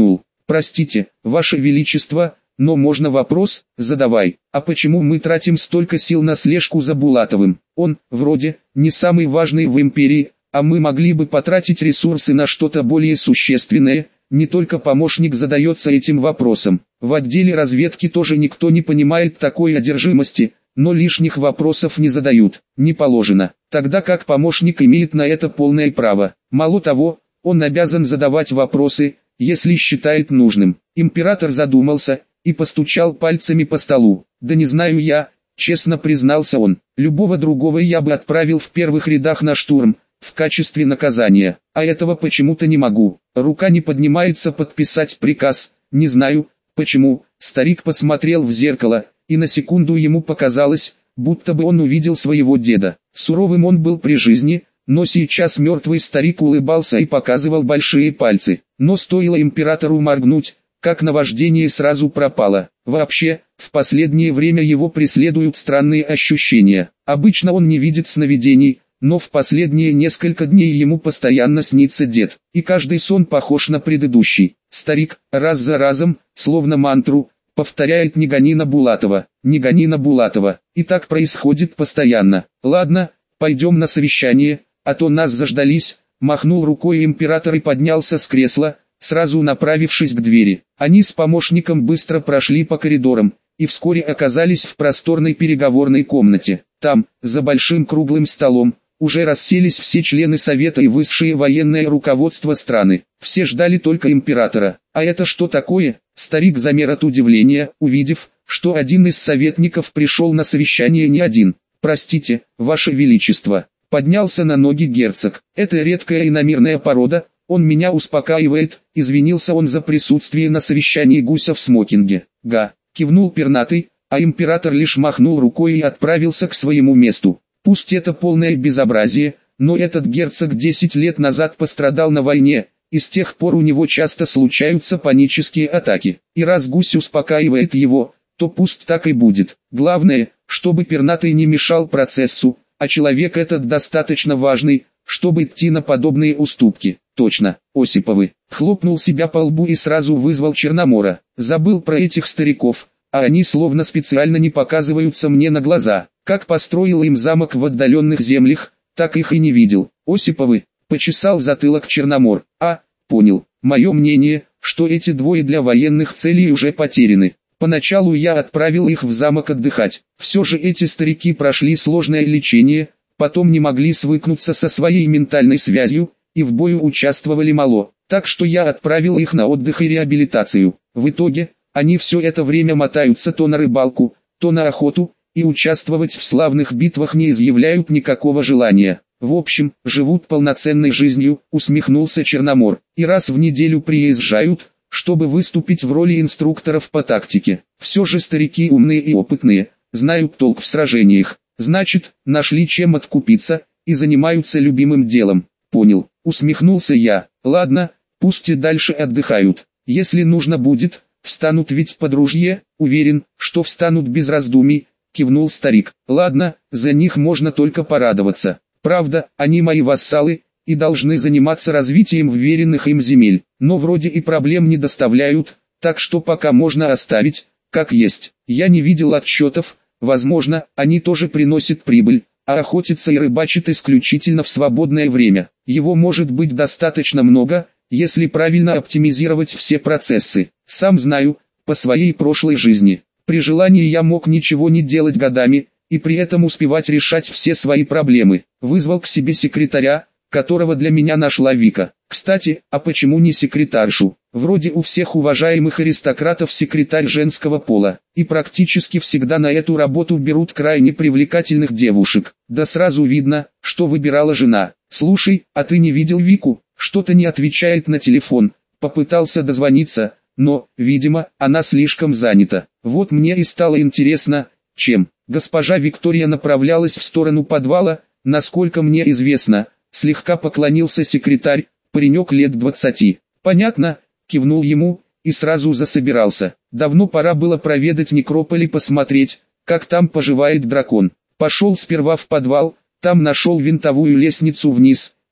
S1: Простите, Ваше Величество, но можно вопрос? Задавай. А почему мы тратим столько сил на слежку за Булатовым? Он, вроде, не самый важный в империи, а мы могли бы потратить ресурсы на что-то более существенное. Не только помощник задается этим вопросом. В отделе разведки тоже никто не понимает такой одержимости, но лишних вопросов не задают. Не положено. Тогда как помощник имеет на это полное право. Мало того, он обязан задавать вопросы, если считает нужным. Император задумался и постучал пальцами по столу. «Да не знаю я», честно признался он. «Любого другого я бы отправил в первых рядах на штурм, в качестве наказания, а этого почему-то не могу. Рука не поднимается подписать приказ, не знаю, почему». Старик посмотрел в зеркало, и на секунду ему показалось, будто бы он увидел своего деда. Суровым он был при жизни, но сейчас мертвый старик улыбался и показывал большие пальцы. Но стоило императору моргнуть, как наваждение сразу пропало. Вообще, в последнее время его преследуют странные ощущения. Обычно он не видит сновидений, но в последние несколько дней ему постоянно снится дед, и каждый сон похож на предыдущий. Старик, раз за разом, словно мантру, повторяет «не гони на Булатова, не гони на Булатова», и так происходит постоянно. «Ладно, пойдем на совещание, а то нас заждались», махнул рукой император и поднялся с кресла, сразу направившись к двери. Они с помощником быстро прошли по коридорам, и вскоре оказались в просторной переговорной комнате. Там, за большим круглым столом, уже расселись все члены Совета и высшее военное руководство страны. Все ждали только императора. «А это что такое?» Старик замер от удивления, увидев, что один из советников пришел на совещание не один. «Простите, Ваше Величество», поднялся на ноги герцог. «Это редкая иномирная порода, он меня успокаивает», извинился он за присутствие на совещании гуся в смокинге. «Га», кивнул пернатый, а император лишь махнул рукой и отправился к своему месту. Пусть это полное безобразие, но этот герцог десять лет назад пострадал на войне, и с тех пор у него часто случаются панические атаки. И раз гусь успокаивает его, то пусть так и будет. Главное, чтобы пернатый не мешал процессу, а человек этот достаточно важный, чтобы идти на подобные уступки. Точно, Осиповы. Хлопнул себя по лбу и сразу вызвал Черномора. Забыл про этих стариков, а они словно специально не показываются мне на глаза. Как построил им замок в отдаленных землях, так их и не видел. Осиповы, почесал затылок Черномор. А, понял, мое мнение, что эти двое для военных целей уже потеряны. Поначалу я отправил их в замок отдыхать. Все же эти старики прошли сложное лечение, потом не могли свыкнуться со своей ментальной связью, и в бою участвовали мало. Так что я отправил их на отдых и реабилитацию. В итоге, они все это время мотаются то на рыбалку, то на охоту, и участвовать в славных битвах не изъявляют никакого желания. В общем, живут полноценной жизнью, усмехнулся Черномор, и раз в неделю приезжают, чтобы выступить в роли инструкторов по тактике. Все же старики умные и опытные, знают толк в сражениях, значит, нашли чем откупиться, и занимаются любимым делом. Понял, усмехнулся я. Ладно, пусть и дальше отдыхают. Если нужно будет, встанут ведь под ружье, уверен, что встанут без раздумий. Кивнул старик. Ладно, за них можно только порадоваться. Правда, они мои вассалы, и должны заниматься развитием вверенных им земель. Но вроде и проблем не доставляют, так что пока можно оставить, как есть. Я не видел отчетов, возможно, они тоже приносят прибыль, а охотятся и рыбачат исключительно в свободное время. Его может быть достаточно много, если правильно оптимизировать все процессы. Сам знаю, по своей прошлой жизни. При желании я мог ничего не делать годами, и при этом успевать решать все свои проблемы. Вызвал к себе секретаря, которого для меня нашла Вика. Кстати, а почему не секретаршу? Вроде у всех уважаемых аристократов секретарь женского пола, и практически всегда на эту работу берут крайне привлекательных девушек. Да сразу видно, что выбирала жена. Слушай, а ты не видел Вику? Что-то не отвечает на телефон. Попытался дозвониться, но, видимо, она слишком занята. Вот мне и стало интересно, чем. Госпожа Виктория направлялась в сторону подвала, насколько мне известно. Слегка поклонился секретарь, паренек лет двадцати. Понятно, кивнул ему, и сразу засобирался. Давно пора было проведать некрополь и посмотреть, как там поживает дракон. Пошел сперва в подвал, там нашел винтовую лестницу вниз,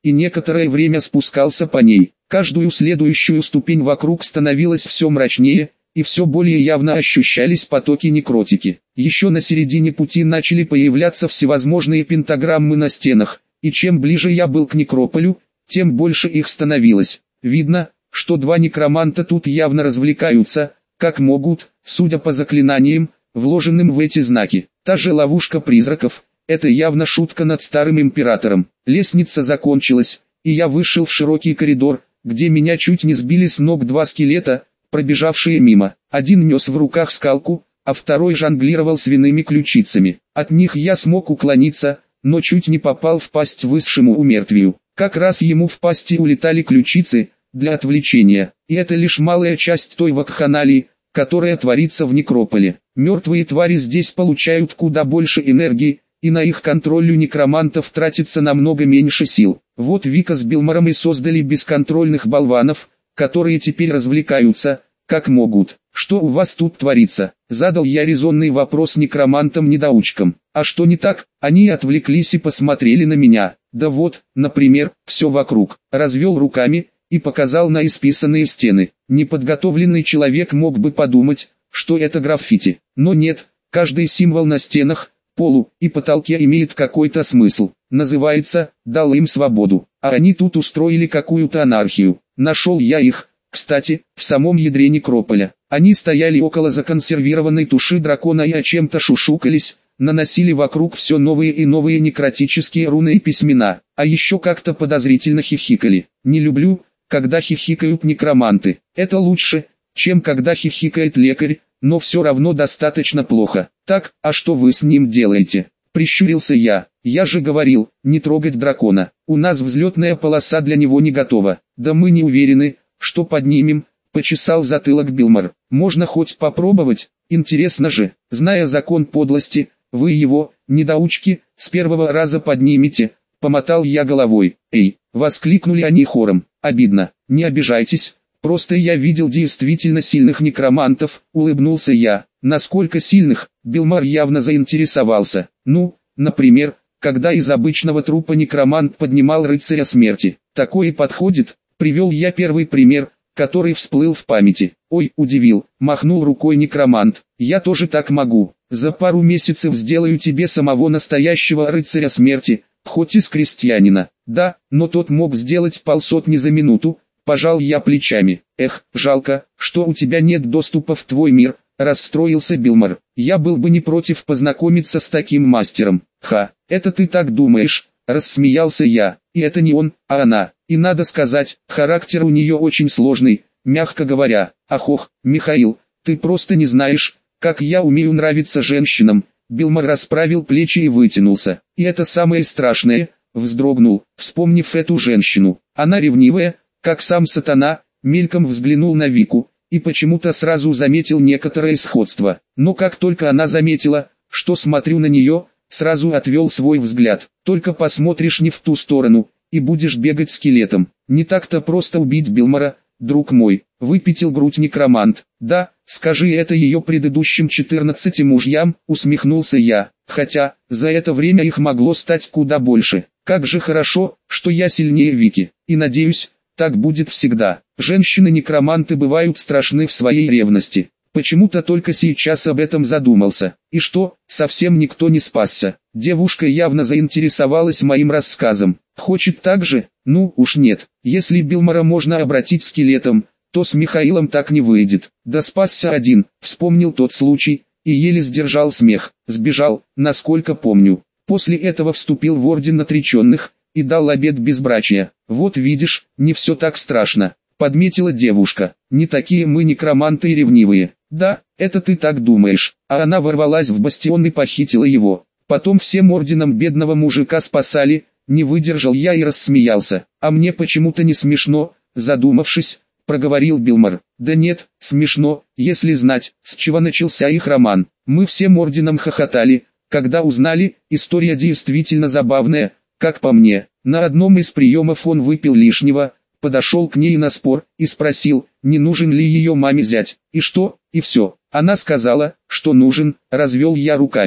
S1: и некоторое время спускался по ней. Каждую следующую ступень вокруг становилось все мрачнее, и все более явно ощущались потоки некротики. Еще на середине пути начали появляться всевозможные пентаграммы на стенах, и чем ближе я был к некрополю, тем больше их становилось. Видно, что два некроманта тут явно развлекаются, как могут, судя по заклинаниям, вложенным в эти знаки. Та же ловушка призраков, это явно шутка над старым императором. Лестница закончилась, и я вышел в широкий коридор, где меня чуть не сбили с ног два скелета, пробежавшие мимо. Один нес в руках скалку, а второй жонглировал свиными ключицами. От них я смог уклониться, но чуть не попал в пасть высшему умертвию. Как раз ему в пасти улетали ключицы, для отвлечения. И это лишь малая часть той вакханалии, которая творится в некрополе. Мертвые твари здесь получают куда больше энергии, и на их контроль у некромантов тратится намного меньше сил. Вот Вика с Билмором и создали бесконтрольных болванов, которые теперь развлекаются, как могут. «Что у вас тут творится?» — задал я резонный вопрос некромантам-недоучкам. «А что не так?» Они отвлеклись и посмотрели на меня. «Да вот, например, все вокруг». Развел руками и показал на исписанные стены. Неподготовленный человек мог бы подумать, что это граффити. Но нет, каждый символ на стенах, полу и потолке имеет какой-то смысл. Называется «дал им свободу». А они тут устроили какую-то анархию. Нашел я их, кстати, в самом ядре некрополя. Они стояли около законсервированной туши дракона и о чем-то шушукались, наносили вокруг все новые и новые некротические руны и письмена, а еще как-то подозрительно хихикали. Не люблю, когда хихикают некроманты. Это лучше, чем когда хихикает лекарь, но все равно достаточно плохо. Так, а что вы с ним делаете? Прищурился я. Я же говорил, не трогать дракона. У нас взлетная полоса для него не готова. Да мы не уверены, что поднимем, почесал затылок Билмор. Можно хоть попробовать, интересно же. Зная закон подлости, вы его, недоучки, с первого раза поднимете. Помотал я головой. Эй, воскликнули они хором. Обидно, не обижайтесь. Просто я видел действительно сильных некромантов, улыбнулся я. Насколько сильных? Билмор явно заинтересовался. Ну, например, когда из обычного трупа некромант поднимал рыцаря смерти. Такое подходит, привел я первый пример, который всплыл в памяти. Ой, удивил, махнул рукой некромант. Я тоже так могу. За пару месяцев сделаю тебе самого настоящего рыцаря смерти, хоть из крестьянина. Да, но тот мог сделать полсотни за минуту. Пожал я плечами. Эх, жалко, что у тебя нет доступа в твой мир, расстроился Билмор. Я был бы не против познакомиться с таким мастером. Ха, это ты так думаешь, рассмеялся я. И это не он, а она. И надо сказать, характер у нее очень сложный, мягко говоря. Ах ох, Михаил, ты просто не знаешь, как я умею нравиться женщинам. Билмор расправил плечи и вытянулся. И это самое страшное, вздрогнул, вспомнив эту женщину. Она ревнивая, как сам сатана, мельком взглянул на Вику, и почему-то сразу заметил некоторое сходство. Но как только она заметила, что смотрю на нее, сразу отвел свой взгляд. Только посмотришь не в ту сторону, и будешь бегать скелетом. Не так-то просто убить Билмора, друг мой, выпятил грудь некромант. Да, скажи это ее предыдущим четырнадцати мужьям, усмехнулся я, хотя, за это время их могло стать куда больше. Как же хорошо, что я сильнее Вики, и надеюсь, так будет всегда. Женщины-некроманты бывают страшны в своей ревности. Почему-то только сейчас об этом задумался. И что, совсем никто не спасся. Девушка явно заинтересовалась моим рассказом. Хочет так же? Ну уж нет. Если Билмора можно обратить скелетом, то с Михаилом так не выйдет. Да спасся один, вспомнил тот случай, и еле сдержал смех. Сбежал, насколько помню. После этого вступил в орден отреченных и дал обет безбрачия. Вот видишь, не все так страшно, подметила девушка. Не такие мы некроманты и ревнивые. Да, это ты так думаешь. А она ворвалась в бастион и похитила его. Потом всем орденом бедного мужика спасали. Не выдержал я и рассмеялся. А мне почему-то не смешно, задумавшись, проговорил Билмор. Да нет, смешно, если знать, с чего начался их роман. Мы всем орденом хохотали, когда узнали, история действительно забавная. Как по мне, на одном из приемов он выпил лишнего, подошел к ней на спор и спросил, не нужен ли ее маме зять. И что, и все. Она сказала, что нужен, развел я руками.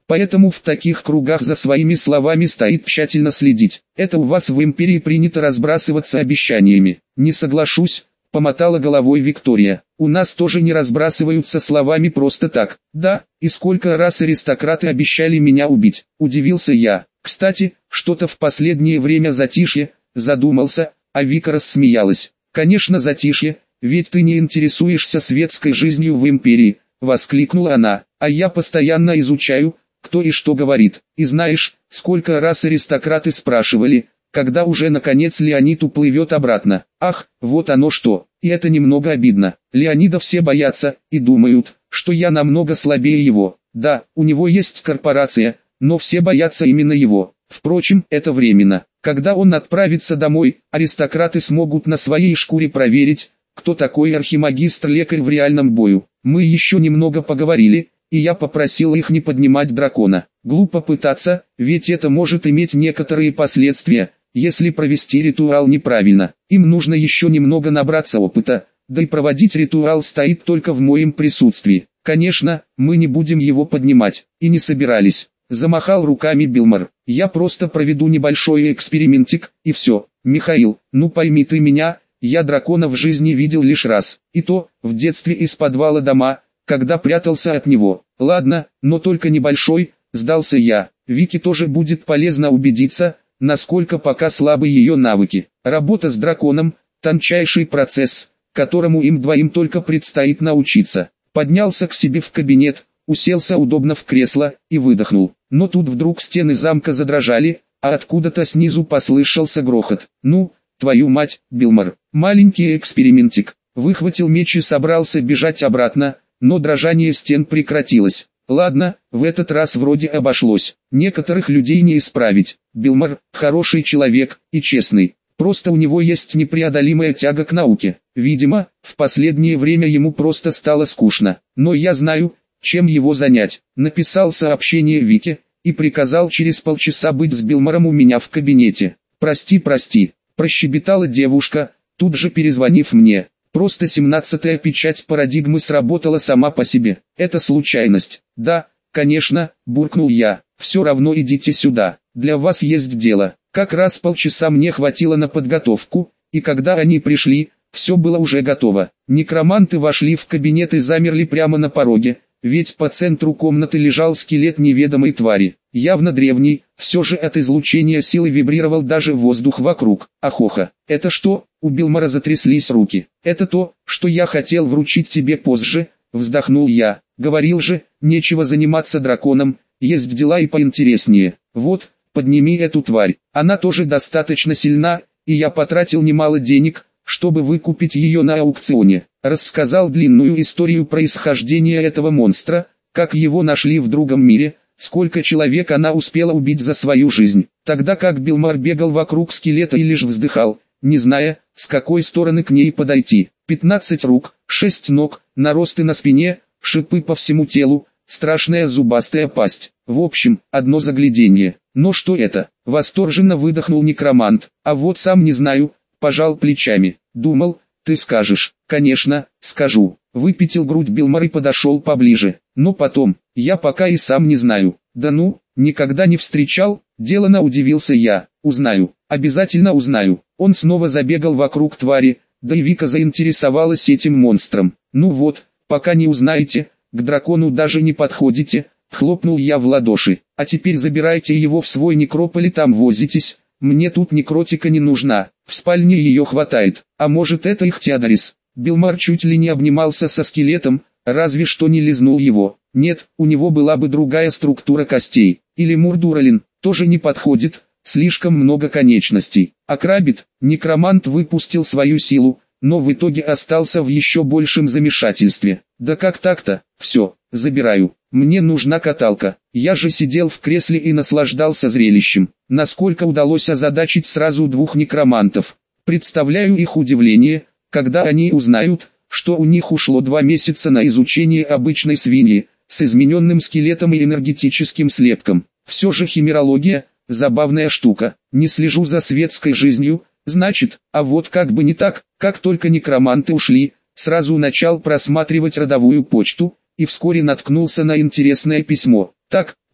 S1: Поэтому в таких кругах за своими словами стоит тщательно следить. Это у вас в империи принято разбрасываться обещаниями. Не соглашусь, помотала головой Виктория. У нас тоже не разбрасываются словами просто так. Да, и сколько раз аристократы обещали меня убить, удивился я. Кстати, что-то в последнее время затишье, задумался, а Вика рассмеялась. Конечно затишье, ведь ты не интересуешься светской жизнью в империи, воскликнула она, а я постоянно изучаю, кто и что говорит. И знаешь, сколько раз аристократы спрашивали, когда уже наконец Леонид уплывет обратно. Ах, вот оно что, и это немного обидно. Леонида все боятся, и думают, что я намного слабее его. Да, у него есть корпорация, но все боятся именно его. Впрочем, это временно. Когда он отправится домой, аристократы смогут на своей шкуре проверить, кто такой архимагистр-лекарь в реальном бою. Мы еще немного поговорили, и я попросил их не поднимать дракона. Глупо пытаться, ведь это может иметь некоторые последствия, если провести ритуал неправильно. Им нужно еще немного набраться опыта, да и проводить ритуал стоит только в моем присутствии. Конечно, мы не будем его поднимать, и не собирались. Замахал руками Билмар. Я просто проведу небольшой экспериментик, и все. Михаил, ну пойми ты меня, я дракона в жизни видел лишь раз, и то, в детстве из подвала дома, когда прятался от него. Ладно, но только небольшой, сдался я. Вике тоже будет полезно убедиться, насколько пока слабы ее навыки. Работа с драконом – тончайший процесс, которому им двоим только предстоит научиться. Поднялся к себе в кабинет, уселся удобно в кресло и выдохнул. Но тут вдруг стены замка задрожали, а откуда-то снизу послышался грохот. Ну, твою мать, Билмар, маленький экспериментик. Выхватил меч и собрался бежать обратно, но дрожание стен прекратилось. Ладно, в этот раз вроде обошлось. Некоторых людей не исправить. Билмар – хороший человек и честный. Просто у него есть непреодолимая тяга к науке. Видимо, в последнее время ему просто стало скучно. Но я знаю, чем его занять. Написал сообщение Вике и приказал через полчаса быть с Билмаром у меня в кабинете. «Прости, прости», – прощебетала девушка, тут же перезвонив мне. Просто семнадцатая печать парадигмы сработала сама по себе. Это случайность. Да, конечно, буркнул я. Все равно идите сюда. Для вас есть дело. Как раз полчаса мне хватило на подготовку, и когда они пришли, все было уже готово. Некроманты вошли в кабинет и замерли прямо на пороге, ведь по центру комнаты лежал скелет неведомой твари. Явно древний, все же от излучения силы вибрировал даже воздух вокруг. Ахоха, это что? У Билмара затряслись руки. Это то, что я хотел вручить тебе позже, вздохнул я. Говорил же, нечего заниматься драконом, есть дела и поинтереснее. Вот, подними эту тварь. Она тоже достаточно сильна, и я потратил немало денег, чтобы выкупить ее на аукционе. Рассказал длинную историю происхождения этого монстра, как его нашли в другом мире, сколько человек она успела убить за свою жизнь. Тогда как Билмар бегал вокруг скелета и лишь вздыхал, не зная, с какой стороны к ней подойти. Пятнадцать рук, шесть ног, наросты на спине, шипы по всему телу, страшная зубастая пасть. В общем, одно загляденье. Но что это? Восторженно выдохнул некромант. А вот сам не знаю, пожал плечами. Думал, ты скажешь. Конечно, скажу. Выпятил грудь Билмар и подошел поближе. Но потом, я пока и сам не знаю. Да ну, никогда не встречал, делано удивился я. Узнаю, обязательно узнаю. Он снова забегал вокруг твари, да и Вика заинтересовалась этим монстром. Ну вот, пока не узнаете, к дракону даже не подходите, хлопнул я в ладоши. А теперь забирайте его в свой некрополь и там возитесь, мне тут некротика не нужна, в спальне ее хватает. А может это их Теодорис? Билмар чуть ли не обнимался со скелетом, разве что не лизнул его. Нет, у него была бы другая структура костей. Или Мурдуралин, тоже не подходит, слишком много конечностей. А Крабит, некромант выпустил свою силу, но в итоге остался в еще большем замешательстве. Да как так-то? Все, забираю. Мне нужна каталка. Я же сидел в кресле и наслаждался зрелищем. Насколько удалось озадачить сразу двух некромантов. Представляю их удивление, когда они узнают, что у них ушло два месяца на изучение обычной свиньи, с измененным скелетом и энергетическим слепком. Все же химерология – забавная штука. Не слежу за светской жизнью, значит, а вот как бы не так, как только некроманты ушли, сразу начал просматривать родовую почту, и вскоре наткнулся на интересное письмо. Так,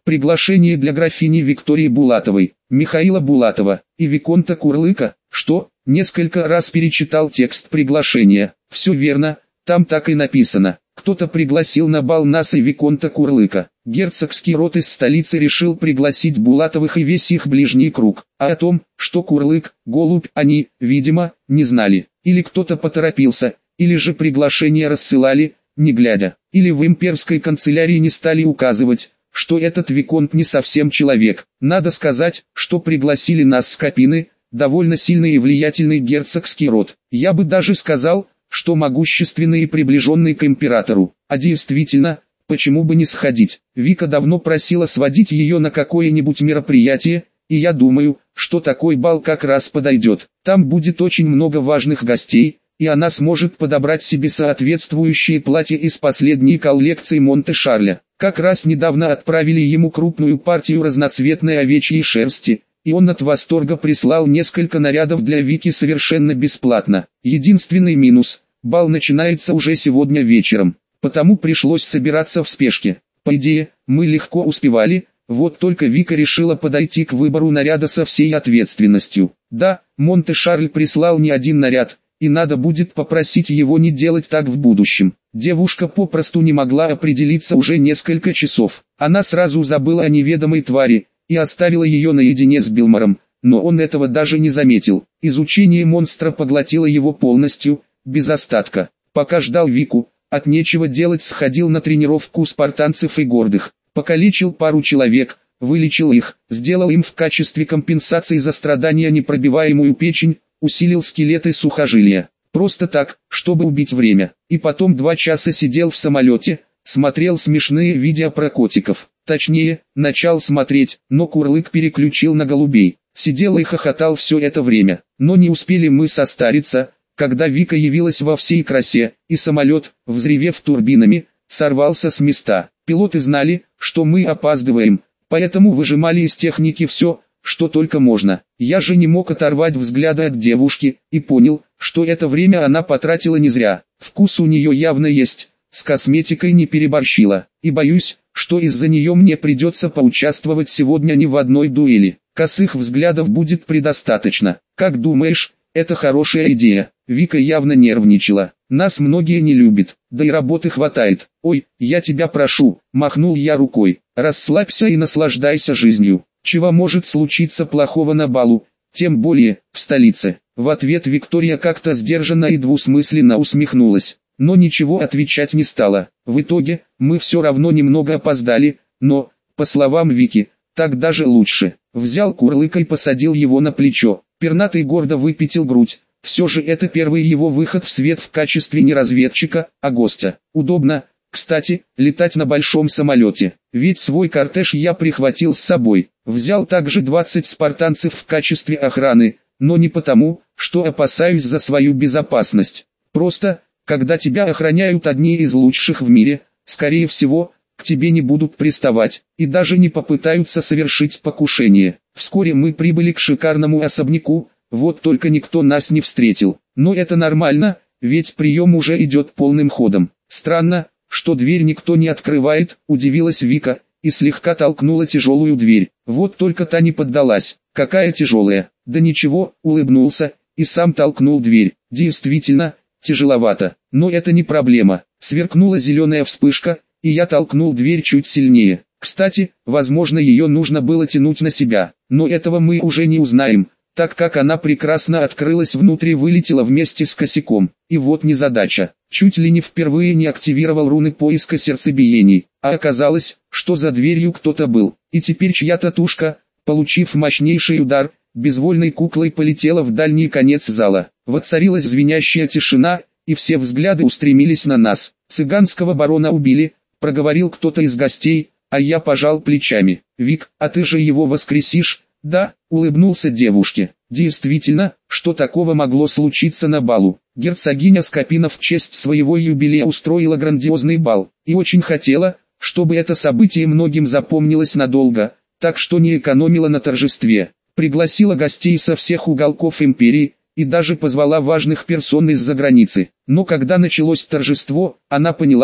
S1: Приглашение для графини Виктории Булатовой, Михаила Булатова и виконта Курлыка. Что? Несколько раз перечитал текст приглашения. Все верно, там так и написано. Кто-то пригласил на бал нас и виконта Курлыка. Герцогский род из столицы решил пригласить Булатовых и весь их ближний круг. А о том, что Курлык, голубь, они, видимо, не знали. Или кто-то поторопился, или же приглашение рассылали, не глядя. Или в имперской канцелярии не стали указывать, что этот виконт не совсем человек. Надо сказать, что пригласили нас с Копины, довольно сильный и влиятельный герцогский род. Я бы даже сказал, что могущественный и приближенный к императору. А действительно, почему бы не сходить? Вика давно просила сводить ее на какое-нибудь мероприятие, и я думаю, что такой бал как раз подойдет. Там будет очень много важных гостей, и она сможет подобрать себе соответствующие платья из последней коллекции Монте-Шарля. Как раз недавно отправили ему крупную партию разноцветной овечьей шерсти, и он от восторга прислал несколько нарядов для Вики совершенно бесплатно. Единственный минус – бал начинается уже сегодня вечером, потому пришлось собираться в спешке. По идее, мы легко успевали, вот только Вика решила подойти к выбору наряда со всей ответственностью. Да, Монте-Шарль прислал не один наряд, и надо будет попросить его не делать так в будущем. Девушка попросту не могла определиться уже несколько часов. Она сразу забыла о неведомой твари и оставила ее наедине с Билмором, но он этого даже не заметил. Изучение монстра поглотило его полностью, без остатка. Пока ждал Вику, от нечего делать сходил на тренировку спартанцев и гордых, покалечил пару человек, вылечил их, сделал им в качестве компенсации за страдания непробиваемую печень, усилил скелеты сухожилия. Просто так, чтобы убить время. И потом два часа сидел в самолете, смотрел смешные видео про котиков. Точнее, начал смотреть, но Курлык переключил на голубей. Сидел и хохотал все это время. Но не успели мы состариться, когда Вика явилась во всей красе, и самолет, взревев турбинами, сорвался с места. Пилоты знали, что мы опаздываем, поэтому выжимали из техники все, что только можно. Я же не мог оторвать взгляда от девушки, и понял, что это время она потратила не зря. Вкус у нее явно есть, с косметикой не переборщила, и боюсь, что из-за нее мне придется поучаствовать сегодня не в одной дуэли. Косых взглядов будет предостаточно. Как думаешь, это хорошая идея? Вика явно нервничала. Нас многие не любят, да и работы хватает. Ой, я тебя прошу, махнул я рукой. Расслабься и наслаждайся жизнью. Чего может случиться плохого на балу, тем более, в столице. В ответ Виктория как-то сдержанно и двусмысленно усмехнулась, но ничего отвечать не стала. В итоге, мы все равно немного опоздали, но, по словам Вики, так даже лучше. Взял Курлыка и посадил его на плечо. Пернатый гордо выпятил грудь. Все же это первый его выход в свет в качестве не разведчика, а гостя. Удобно, кстати, летать на большом самолете, ведь свой кортеж я прихватил с собой. Взял также двадцать спартанцев в качестве охраны, но не потому, что опасаюсь за свою безопасность. Просто, когда тебя охраняют одни из лучших в мире, скорее всего, к тебе не будут приставать, и даже не попытаются совершить покушение. Вскоре мы прибыли к шикарному особняку, вот только никто нас не встретил. Но это нормально, ведь прием уже идет полным ходом. Странно, что дверь никто не открывает, удивилась Вика, и слегка толкнула тяжелую дверь. Вот только та не поддалась. Какая тяжелая? Да ничего, улыбнулся, и сам толкнул дверь. Действительно, тяжеловато, но это не проблема. Сверкнула зеленая вспышка, и я толкнул дверь чуть сильнее. Кстати, возможно, ее нужно было тянуть на себя, но этого мы уже не узнаем, так как она прекрасно открылась внутри и вылетела вместе с косяком. И вот незадача. Чуть ли не впервые не активировал руны поиска сердцебиений, а оказалось, что за дверью кто-то был. И теперь чья-то тушка, получив мощнейший удар, безвольной куклой полетела в дальний конец зала. Воцарилась звенящая тишина, и все взгляды устремились на нас. Цыганского барона убили, проговорил кто-то из гостей, а я пожал плечами. Вик, а ты же его воскресишь? Да, улыбнулся девушке. Действительно, что такого могло случиться на балу? Герцогиня Скопина в честь своего юбилея устроила грандиозный бал, и очень хотела, чтобы это событие многим запомнилось надолго, так что не экономила на торжестве. Пригласила гостей со всех уголков империи, и даже позвала важных персон из-за границы. Но когда началось торжество, она поняла,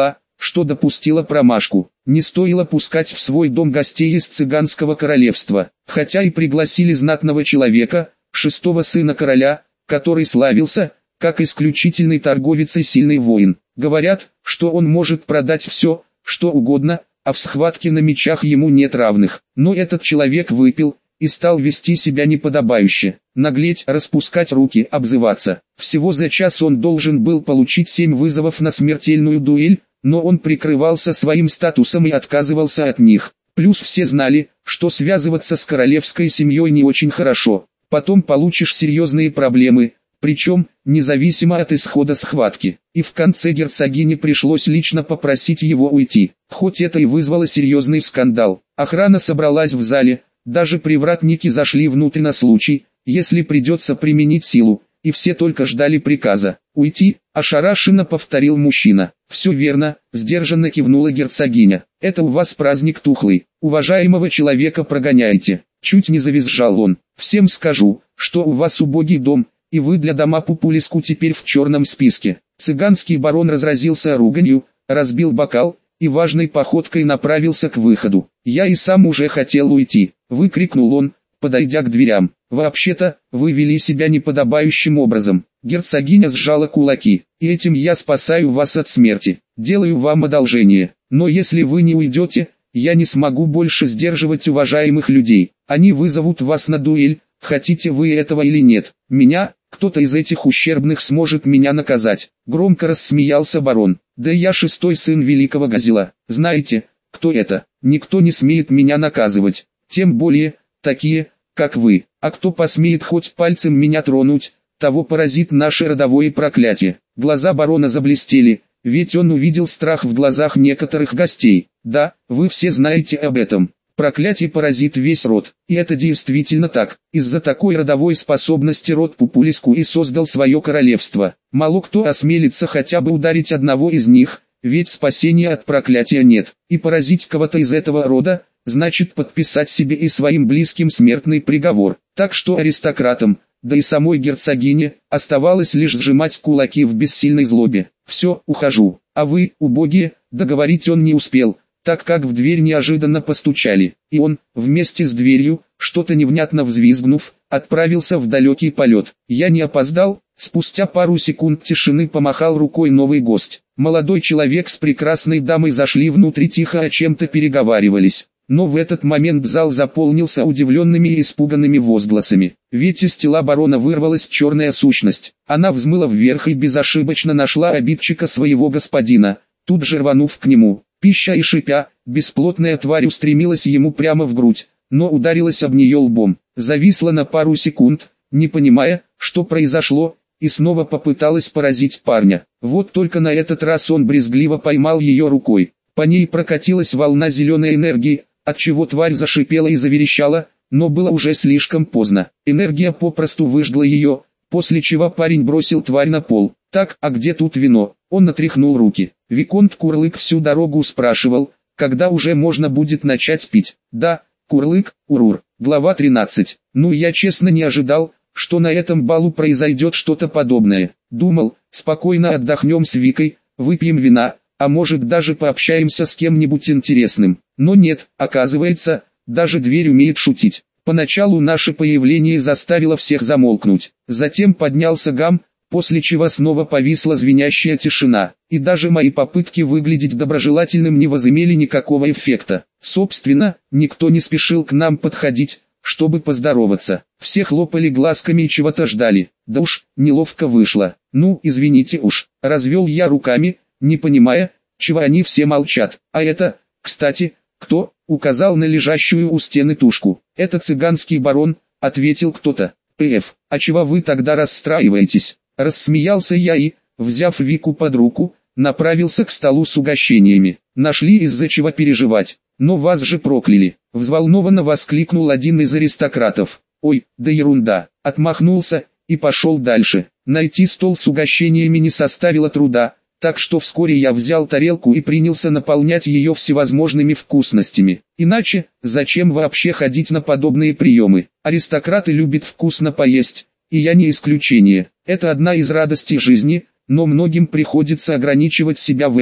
S1: что допустила промашку. Не стоило пускать в свой дом гостей из цыганского королевства, хотя и пригласили знатного человека, шестого сына короля, который славился, как исключительный торговец и сильный воин. Говорят, что он может продать все, что угодно, а в схватке на мечах ему нет равных. Но этот человек выпил и стал вести себя неподобающе, наглеть, распускать руки, обзываться. Всего за час он должен был получить семь вызовов на смертельную дуэль, но он прикрывался своим статусом и отказывался от них. Плюс все знали, что связываться с королевской семьей не очень хорошо, потом получишь серьезные проблемы, причем, независимо от исхода схватки. И в конце герцогине пришлось лично попросить его уйти, хоть это и вызвало серьезный скандал. Охрана собралась в зале, даже привратники зашли внутрь на случай, если придется применить силу, и все только ждали приказа. «Уйти», — ошарашенно повторил мужчина. «Все верно», — сдержанно кивнула герцогиня. «Это у вас праздник тухлый, уважаемого человека прогоняете». Чуть не завизжал он. «Всем скажу, что у вас убогий дом, и вы для дома Пупулиску теперь в черном списке». Цыганский барон разразился руганью, разбил бокал и важной походкой направился к выходу. «Я и сам уже хотел уйти», — выкрикнул он, подойдя к дверям. «Вообще-то, вы вели себя неподобающим образом». Герцогиня сжала кулаки. «И этим я спасаю вас от смерти. Делаю вам одолжение. Но если вы не уйдете, я не смогу больше сдерживать уважаемых людей. Они вызовут вас на дуэль, хотите вы этого или нет. Меня, кто-то из этих ущербных сможет меня наказать». Громко рассмеялся барон. «Да я шестой сын великого Газела. Знаете, кто это? Никто не смеет меня наказывать. Тем более, такие, как вы. А кто посмеет хоть пальцем меня тронуть, того поразит наше родовое проклятие». Глаза барона заблестели, ведь он увидел страх в глазах некоторых гостей. «Да, вы все знаете об этом. Проклятие поразит весь род, и это действительно так. Из-за такой родовой способности род Пупулиску и создал свое королевство. Мало кто осмелится хотя бы ударить одного из них, ведь спасения от проклятия нет. И поразить кого-то из этого рода, значит подписать себе и своим близким смертный приговор. Так что аристократам, да и самой герцогине, оставалось лишь сжимать кулаки в бессильной злобе. «Все, ухожу. А вы, убогие», договорить он не успел, так как в дверь неожиданно постучали, и он, вместе с дверью, что-то невнятно взвизгнув, отправился в далекий полет. «Я не опоздал?» Спустя пару секунд тишины помахал рукой новый гость. Молодой человек с прекрасной дамой зашли внутрь, тихо о чем-то переговаривались. Но в этот момент зал заполнился удивленными и испуганными возгласами. Ведь из тела барона вырвалась черная сущность. Она взмыла вверх и безошибочно нашла обидчика своего господина, тут же рванув к нему. Пища и шипя, бесплотная тварь устремилась ему прямо в грудь, но ударилась об нее лбом. Зависла на пару секунд, не понимая, что произошло, и снова попыталась поразить парня. Вот только на этот раз он брезгливо поймал ее рукой. По ней прокатилась волна зеленой энергии, отчего тварь зашипела и заверещала, но было уже слишком поздно. Энергия попросту выжгла ее, после чего парень бросил тварь на пол. «Так, а где тут вино?» Он натряхнул руки. Виконт Курлык всю дорогу спрашивал, когда уже можно будет начать пить. «Да, Курлык, урур». Глава тринадцать. «Ну я честно не ожидал, что на этом балу произойдет что-то подобное. Думал, спокойно отдохнем с Викой, выпьем вина, а может даже пообщаемся с кем-нибудь интересным. Но нет, оказывается, даже дверь умеет шутить». Поначалу наше появление заставило всех замолкнуть. Затем поднялся гам, после чего снова повисла звенящая тишина, и даже мои попытки выглядеть доброжелательным не возымели никакого эффекта. Собственно, никто не спешил к нам подходить, чтобы поздороваться. Все хлопали глазками и чего-то ждали. Да уж, неловко вышло. «Ну, извините уж», развел я руками, не понимая, чего они все молчат. «А это, кстати, кто?» Указал на лежащую у стены тушку. «Это цыганский барон», ответил кто-то. «Пф, а чего вы тогда расстраиваетесь?» Рассмеялся я и, взяв Вику под руку, направился к столу с угощениями. «Нашли из-за чего переживать, но вас же прокляли!» Взволнованно воскликнул один из аристократов. «Ой, да ерунда!» Отмахнулся и пошел дальше. Найти стол с угощениями не составило труда, так что вскоре я взял тарелку и принялся наполнять ее всевозможными вкусностями. Иначе, зачем вообще ходить на подобные приемы? Аристократы любят вкусно поесть, и я не исключение. Это одна из радостей жизни, но многим приходится ограничивать себя в этом.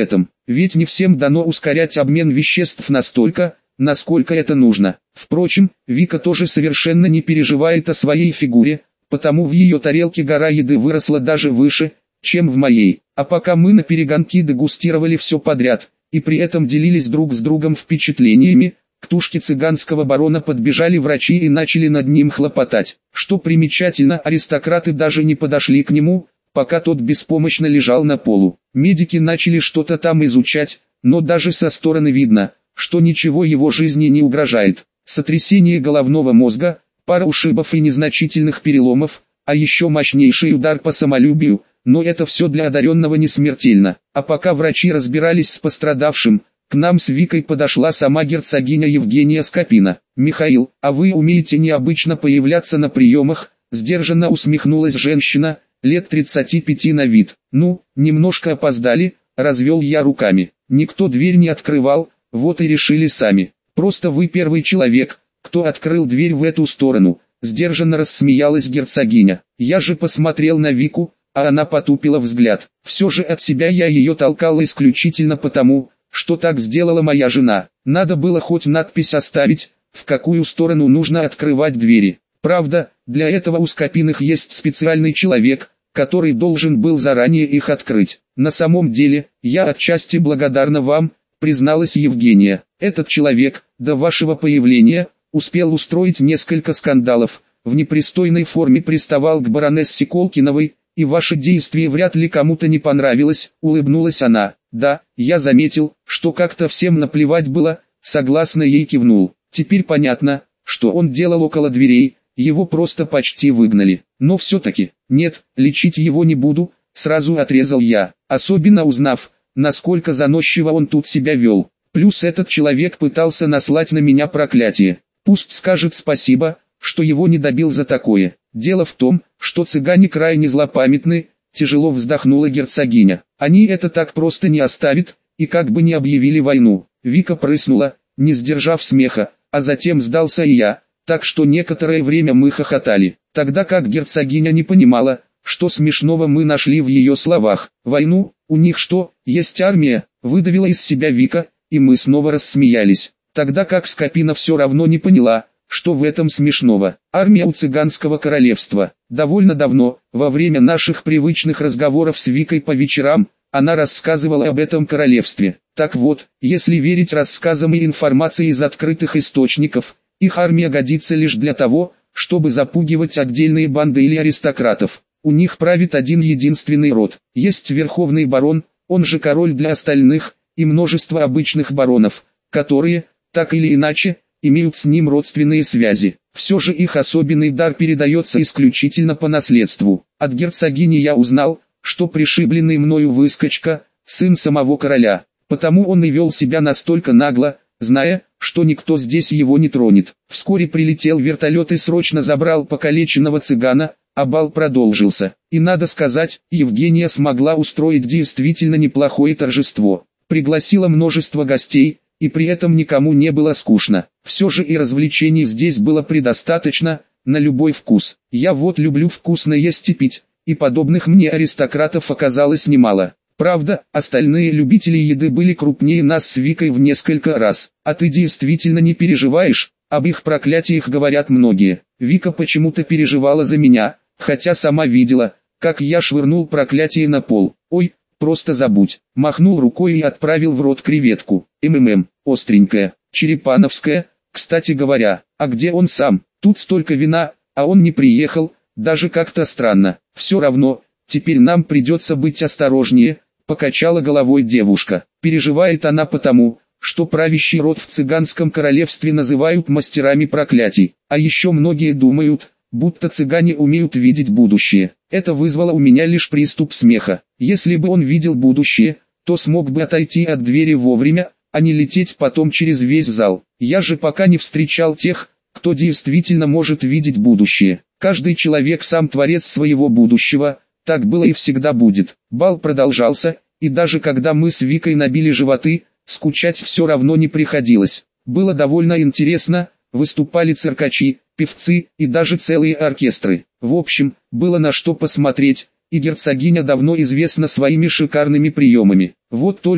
S1: ведь не всем дано ускорять обмен веществ настолько, насколько это нужно. Впрочем, Вика тоже совершенно не переживает о своей фигуре, потому в ее тарелке гора еды выросла даже выше, чем в моей. А пока мы на перегонки дегустировали все подряд, и при этом делились друг с другом впечатлениями, к тушке цыганского барона подбежали врачи и начали над ним хлопотать. Что примечательно, аристократы даже не подошли к нему, пока тот беспомощно лежал на полу. Медики начали что-то там изучать, но даже со стороны видно, что ничего его жизни не угрожает. Сотрясение головного мозга, пара ушибов и незначительных переломов, а еще мощнейший удар по самолюбию, но это все для одаренного не смертельно. А пока врачи разбирались с пострадавшим, к нам с Викой подошла сама герцогиня Евгения Скопина. «Михаил, а вы умеете необычно появляться на приемах?» — сдержанно усмехнулась женщина, лет тридцати пяти на вид. «Ну, немножко опоздали», — развел я руками. «Никто дверь не открывал, вот и решили сами. Просто вы первый человек, кто открыл дверь в эту сторону», — сдержанно рассмеялась герцогиня. Я же посмотрел на Вику, а она потупила взгляд. Все же от себя я ее толкал исключительно потому, что так сделала моя жена. Надо было хоть надпись оставить, в какую сторону нужно открывать двери. Правда, для этого у Скопиных есть специальный человек, который должен был заранее их открыть. На самом деле, я отчасти благодарна вам, призналась Евгения. Этот человек, до вашего появления, успел устроить несколько скандалов, в непристойной форме приставал к баронессе Колкиновой, и ваше действие вряд ли кому-то не понравилось, улыбнулась она. Да, я заметил, что как-то всем наплевать было, согласно ей кивнул. Теперь понятно, что он делал около дверей, его просто почти выгнали. Но все-таки, нет, лечить его не буду, сразу отрезал я, особенно узнав, насколько заносчиво он тут себя вел. Плюс этот человек пытался наслать на меня проклятие. Пусть скажет спасибо, что его не добил за такое. Дело в том, что цыгане крайне злопамятны, тяжело вздохнула герцогиня. Они это так просто не оставят, и как бы не объявили войну. Вика прыснула, не сдержав смеха, а затем сдался и я, так что некоторое время мы хохотали. Тогда как герцогиня не понимала, что смешного мы нашли в ее словах. «Войну? У них что, есть армия?» — выдавила из себя Вика, и мы снова рассмеялись. Тогда как Скопина все равно не поняла, что в этом смешного. Армия у цыганского королевства. Довольно давно, во время наших привычных разговоров с Викой по вечерам, она рассказывала об этом королевстве. Так вот, если верить рассказам и информации из открытых источников, их армия годится лишь для того, чтобы запугивать отдельные банды или аристократов. У них правит один единственный род. Есть верховный барон, он же король для остальных, и множество обычных баронов, которые, так или иначе, имеют с ним родственные связи. Все же их особенный дар передается исключительно по наследству. От герцогини я узнал, что пришибленный мною выскочка, сын самого короля, потому он и вел себя настолько нагло, зная, что никто здесь его не тронет. Вскоре прилетел вертолет и срочно забрал покалеченного цыгана, а бал продолжился. И надо сказать, Евгения смогла устроить действительно неплохое торжество. Пригласила множество гостей, и при этом никому не было скучно. Все же и развлечений здесь было предостаточно, на любой вкус. Я вот люблю вкусно есть и пить, и подобных мне аристократов оказалось немало. Правда, остальные любители еды были крупнее нас с Викой в несколько раз. А ты действительно не переживаешь? Об их проклятиях говорят многие. Вика почему-то переживала за меня, хотя сама видела, как я швырнул проклятие на пол. Ой, просто забудь. Махнул рукой и отправил в рот креветку. МММ, остренькая, черепановская. Кстати говоря, а где он сам? Тут столько вина, а он не приехал, даже как-то странно. Все равно, теперь нам придется быть осторожнее, покачала головой девушка. Переживает она потому, что правящий род в цыганском королевстве называют мастерами проклятий. А еще многие думают, будто цыгане умеют видеть будущее. Это вызвало у меня лишь приступ смеха. Если бы он видел будущее, то смог бы отойти от двери вовремя, а не лететь потом через весь зал. Я же пока не встречал тех, кто действительно может видеть будущее. Каждый человек сам творец своего будущего, так было и всегда будет. Бал продолжался, и даже когда мы с Викой набили животы, скучать все равно не приходилось. Было довольно интересно, выступали циркачи, певцы и даже целые оркестры. В общем, было на что посмотреть, и герцогиня давно известна своими шикарными приемами. Вот только,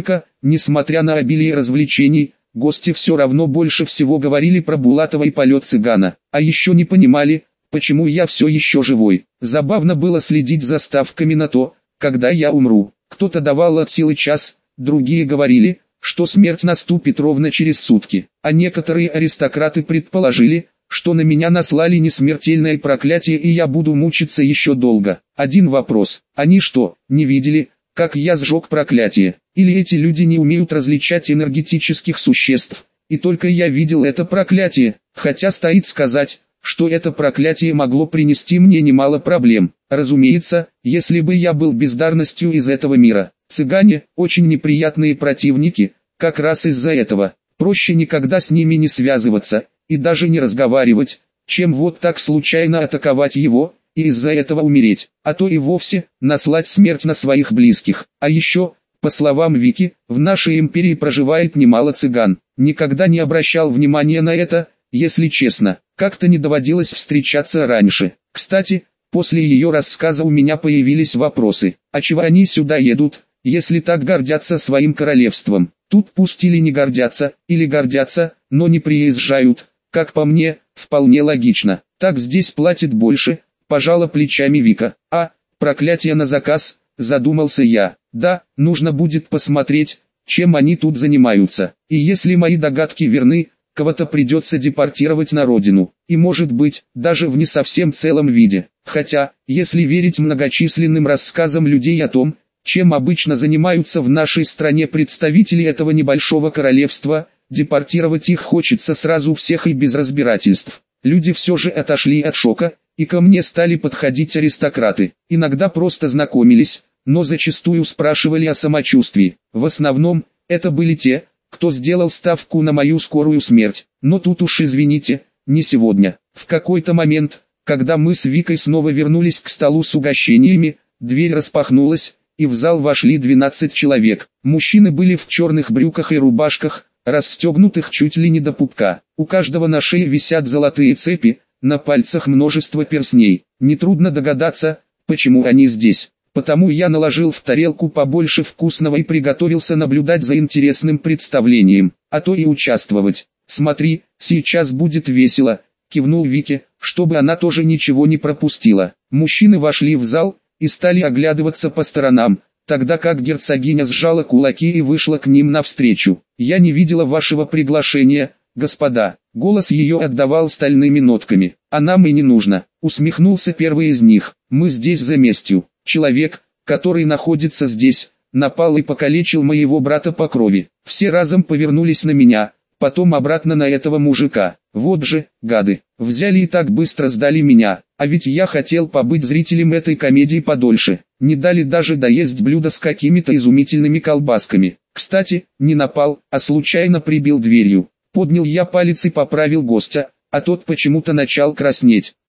S1: Несмотря на обилие развлечений, гости все равно больше всего говорили про Булатова и полет цыгана, а еще не понимали, почему я все еще живой. Забавно было следить за ставками на то, когда я умру. Кто-то давал от силы час, другие говорили, что смерть наступит ровно через сутки, а некоторые аристократы предположили, что на меня наслали несмертельное проклятие и я буду мучиться еще долго. Один вопрос: они что, не видели, как я сжег проклятие? Или эти люди не умеют различать энергетических существ, и только я видел это проклятие, хотя стоит сказать, что это проклятие могло принести мне немало проблем. Разумеется, если бы я был бездарностью из этого мира. Цыгане – очень неприятные противники, как раз из-за этого. Проще никогда с ними не связываться, и даже не разговаривать, чем вот так случайно атаковать его, и из-за этого умереть, а то и вовсе наслать смерть на своих близких. А еще, по словам Вики, в нашей империи проживает немало цыган. Никогда не обращал внимания на это, если честно, как-то не доводилось встречаться раньше. Кстати, после ее рассказа у меня появились вопросы: а чего они сюда едут, если так гордятся своим королевством? Тут пусть или не гордятся, или гордятся, но не приезжают, как по мне, вполне логично. Так здесь платят больше, пожала плечами Вика. А, проклятие на заказ, задумался я. Да, нужно будет посмотреть, чем они тут занимаются. И если мои догадки верны, кого-то придется депортировать на родину, и может быть, даже в не совсем целом виде. Хотя, если верить многочисленным рассказам людей о том, чем обычно занимаются в нашей стране представители этого небольшого королевства, депортировать их хочется сразу всех и без разбирательств. Люди все же отошли от шока, и ко мне стали подходить аристократы. Иногда просто знакомились, но зачастую спрашивали о самочувствии. В основном, это были те, кто сделал ставку на мою скорую смерть. Но тут уж извините, не сегодня. В какой-то момент, когда мы с Викой снова вернулись к столу с угощениями, дверь распахнулась, и в зал вошли двенадцать человек. Мужчины были в черных брюках и рубашках, расстегнутых чуть ли не до пупка. У каждого на шее висят золотые цепи, на пальцах множество перстней. Нетрудно догадаться, почему они здесь. Потому я наложил в тарелку побольше вкусного и приготовился наблюдать за интересным представлением, а то и участвовать. «Смотри, сейчас будет весело», — кивнул Вике, чтобы она тоже ничего не пропустила. Мужчины вошли в зал и стали оглядываться по сторонам, тогда как герцогиня сжала кулаки и вышла к ним навстречу. «Я не видела вашего приглашения, господа». Голос ее отдавал стальными нотками. «А нам и не нужно», — усмехнулся первый из них. «Мы здесь за местью. Человек, который находится здесь, напал и покалечил моего брата по крови». Все разом повернулись на меня, потом обратно на этого мужика. Вот же, гады, взяли и так быстро сдали меня, а ведь я хотел побыть зрителем этой комедии подольше. Не дали даже доесть блюдо с какими-то изумительными колбасками. Кстати, не напал, а случайно прибил дверью. Поднял я палец и поправил гостя, а тот почему-то начал краснеть.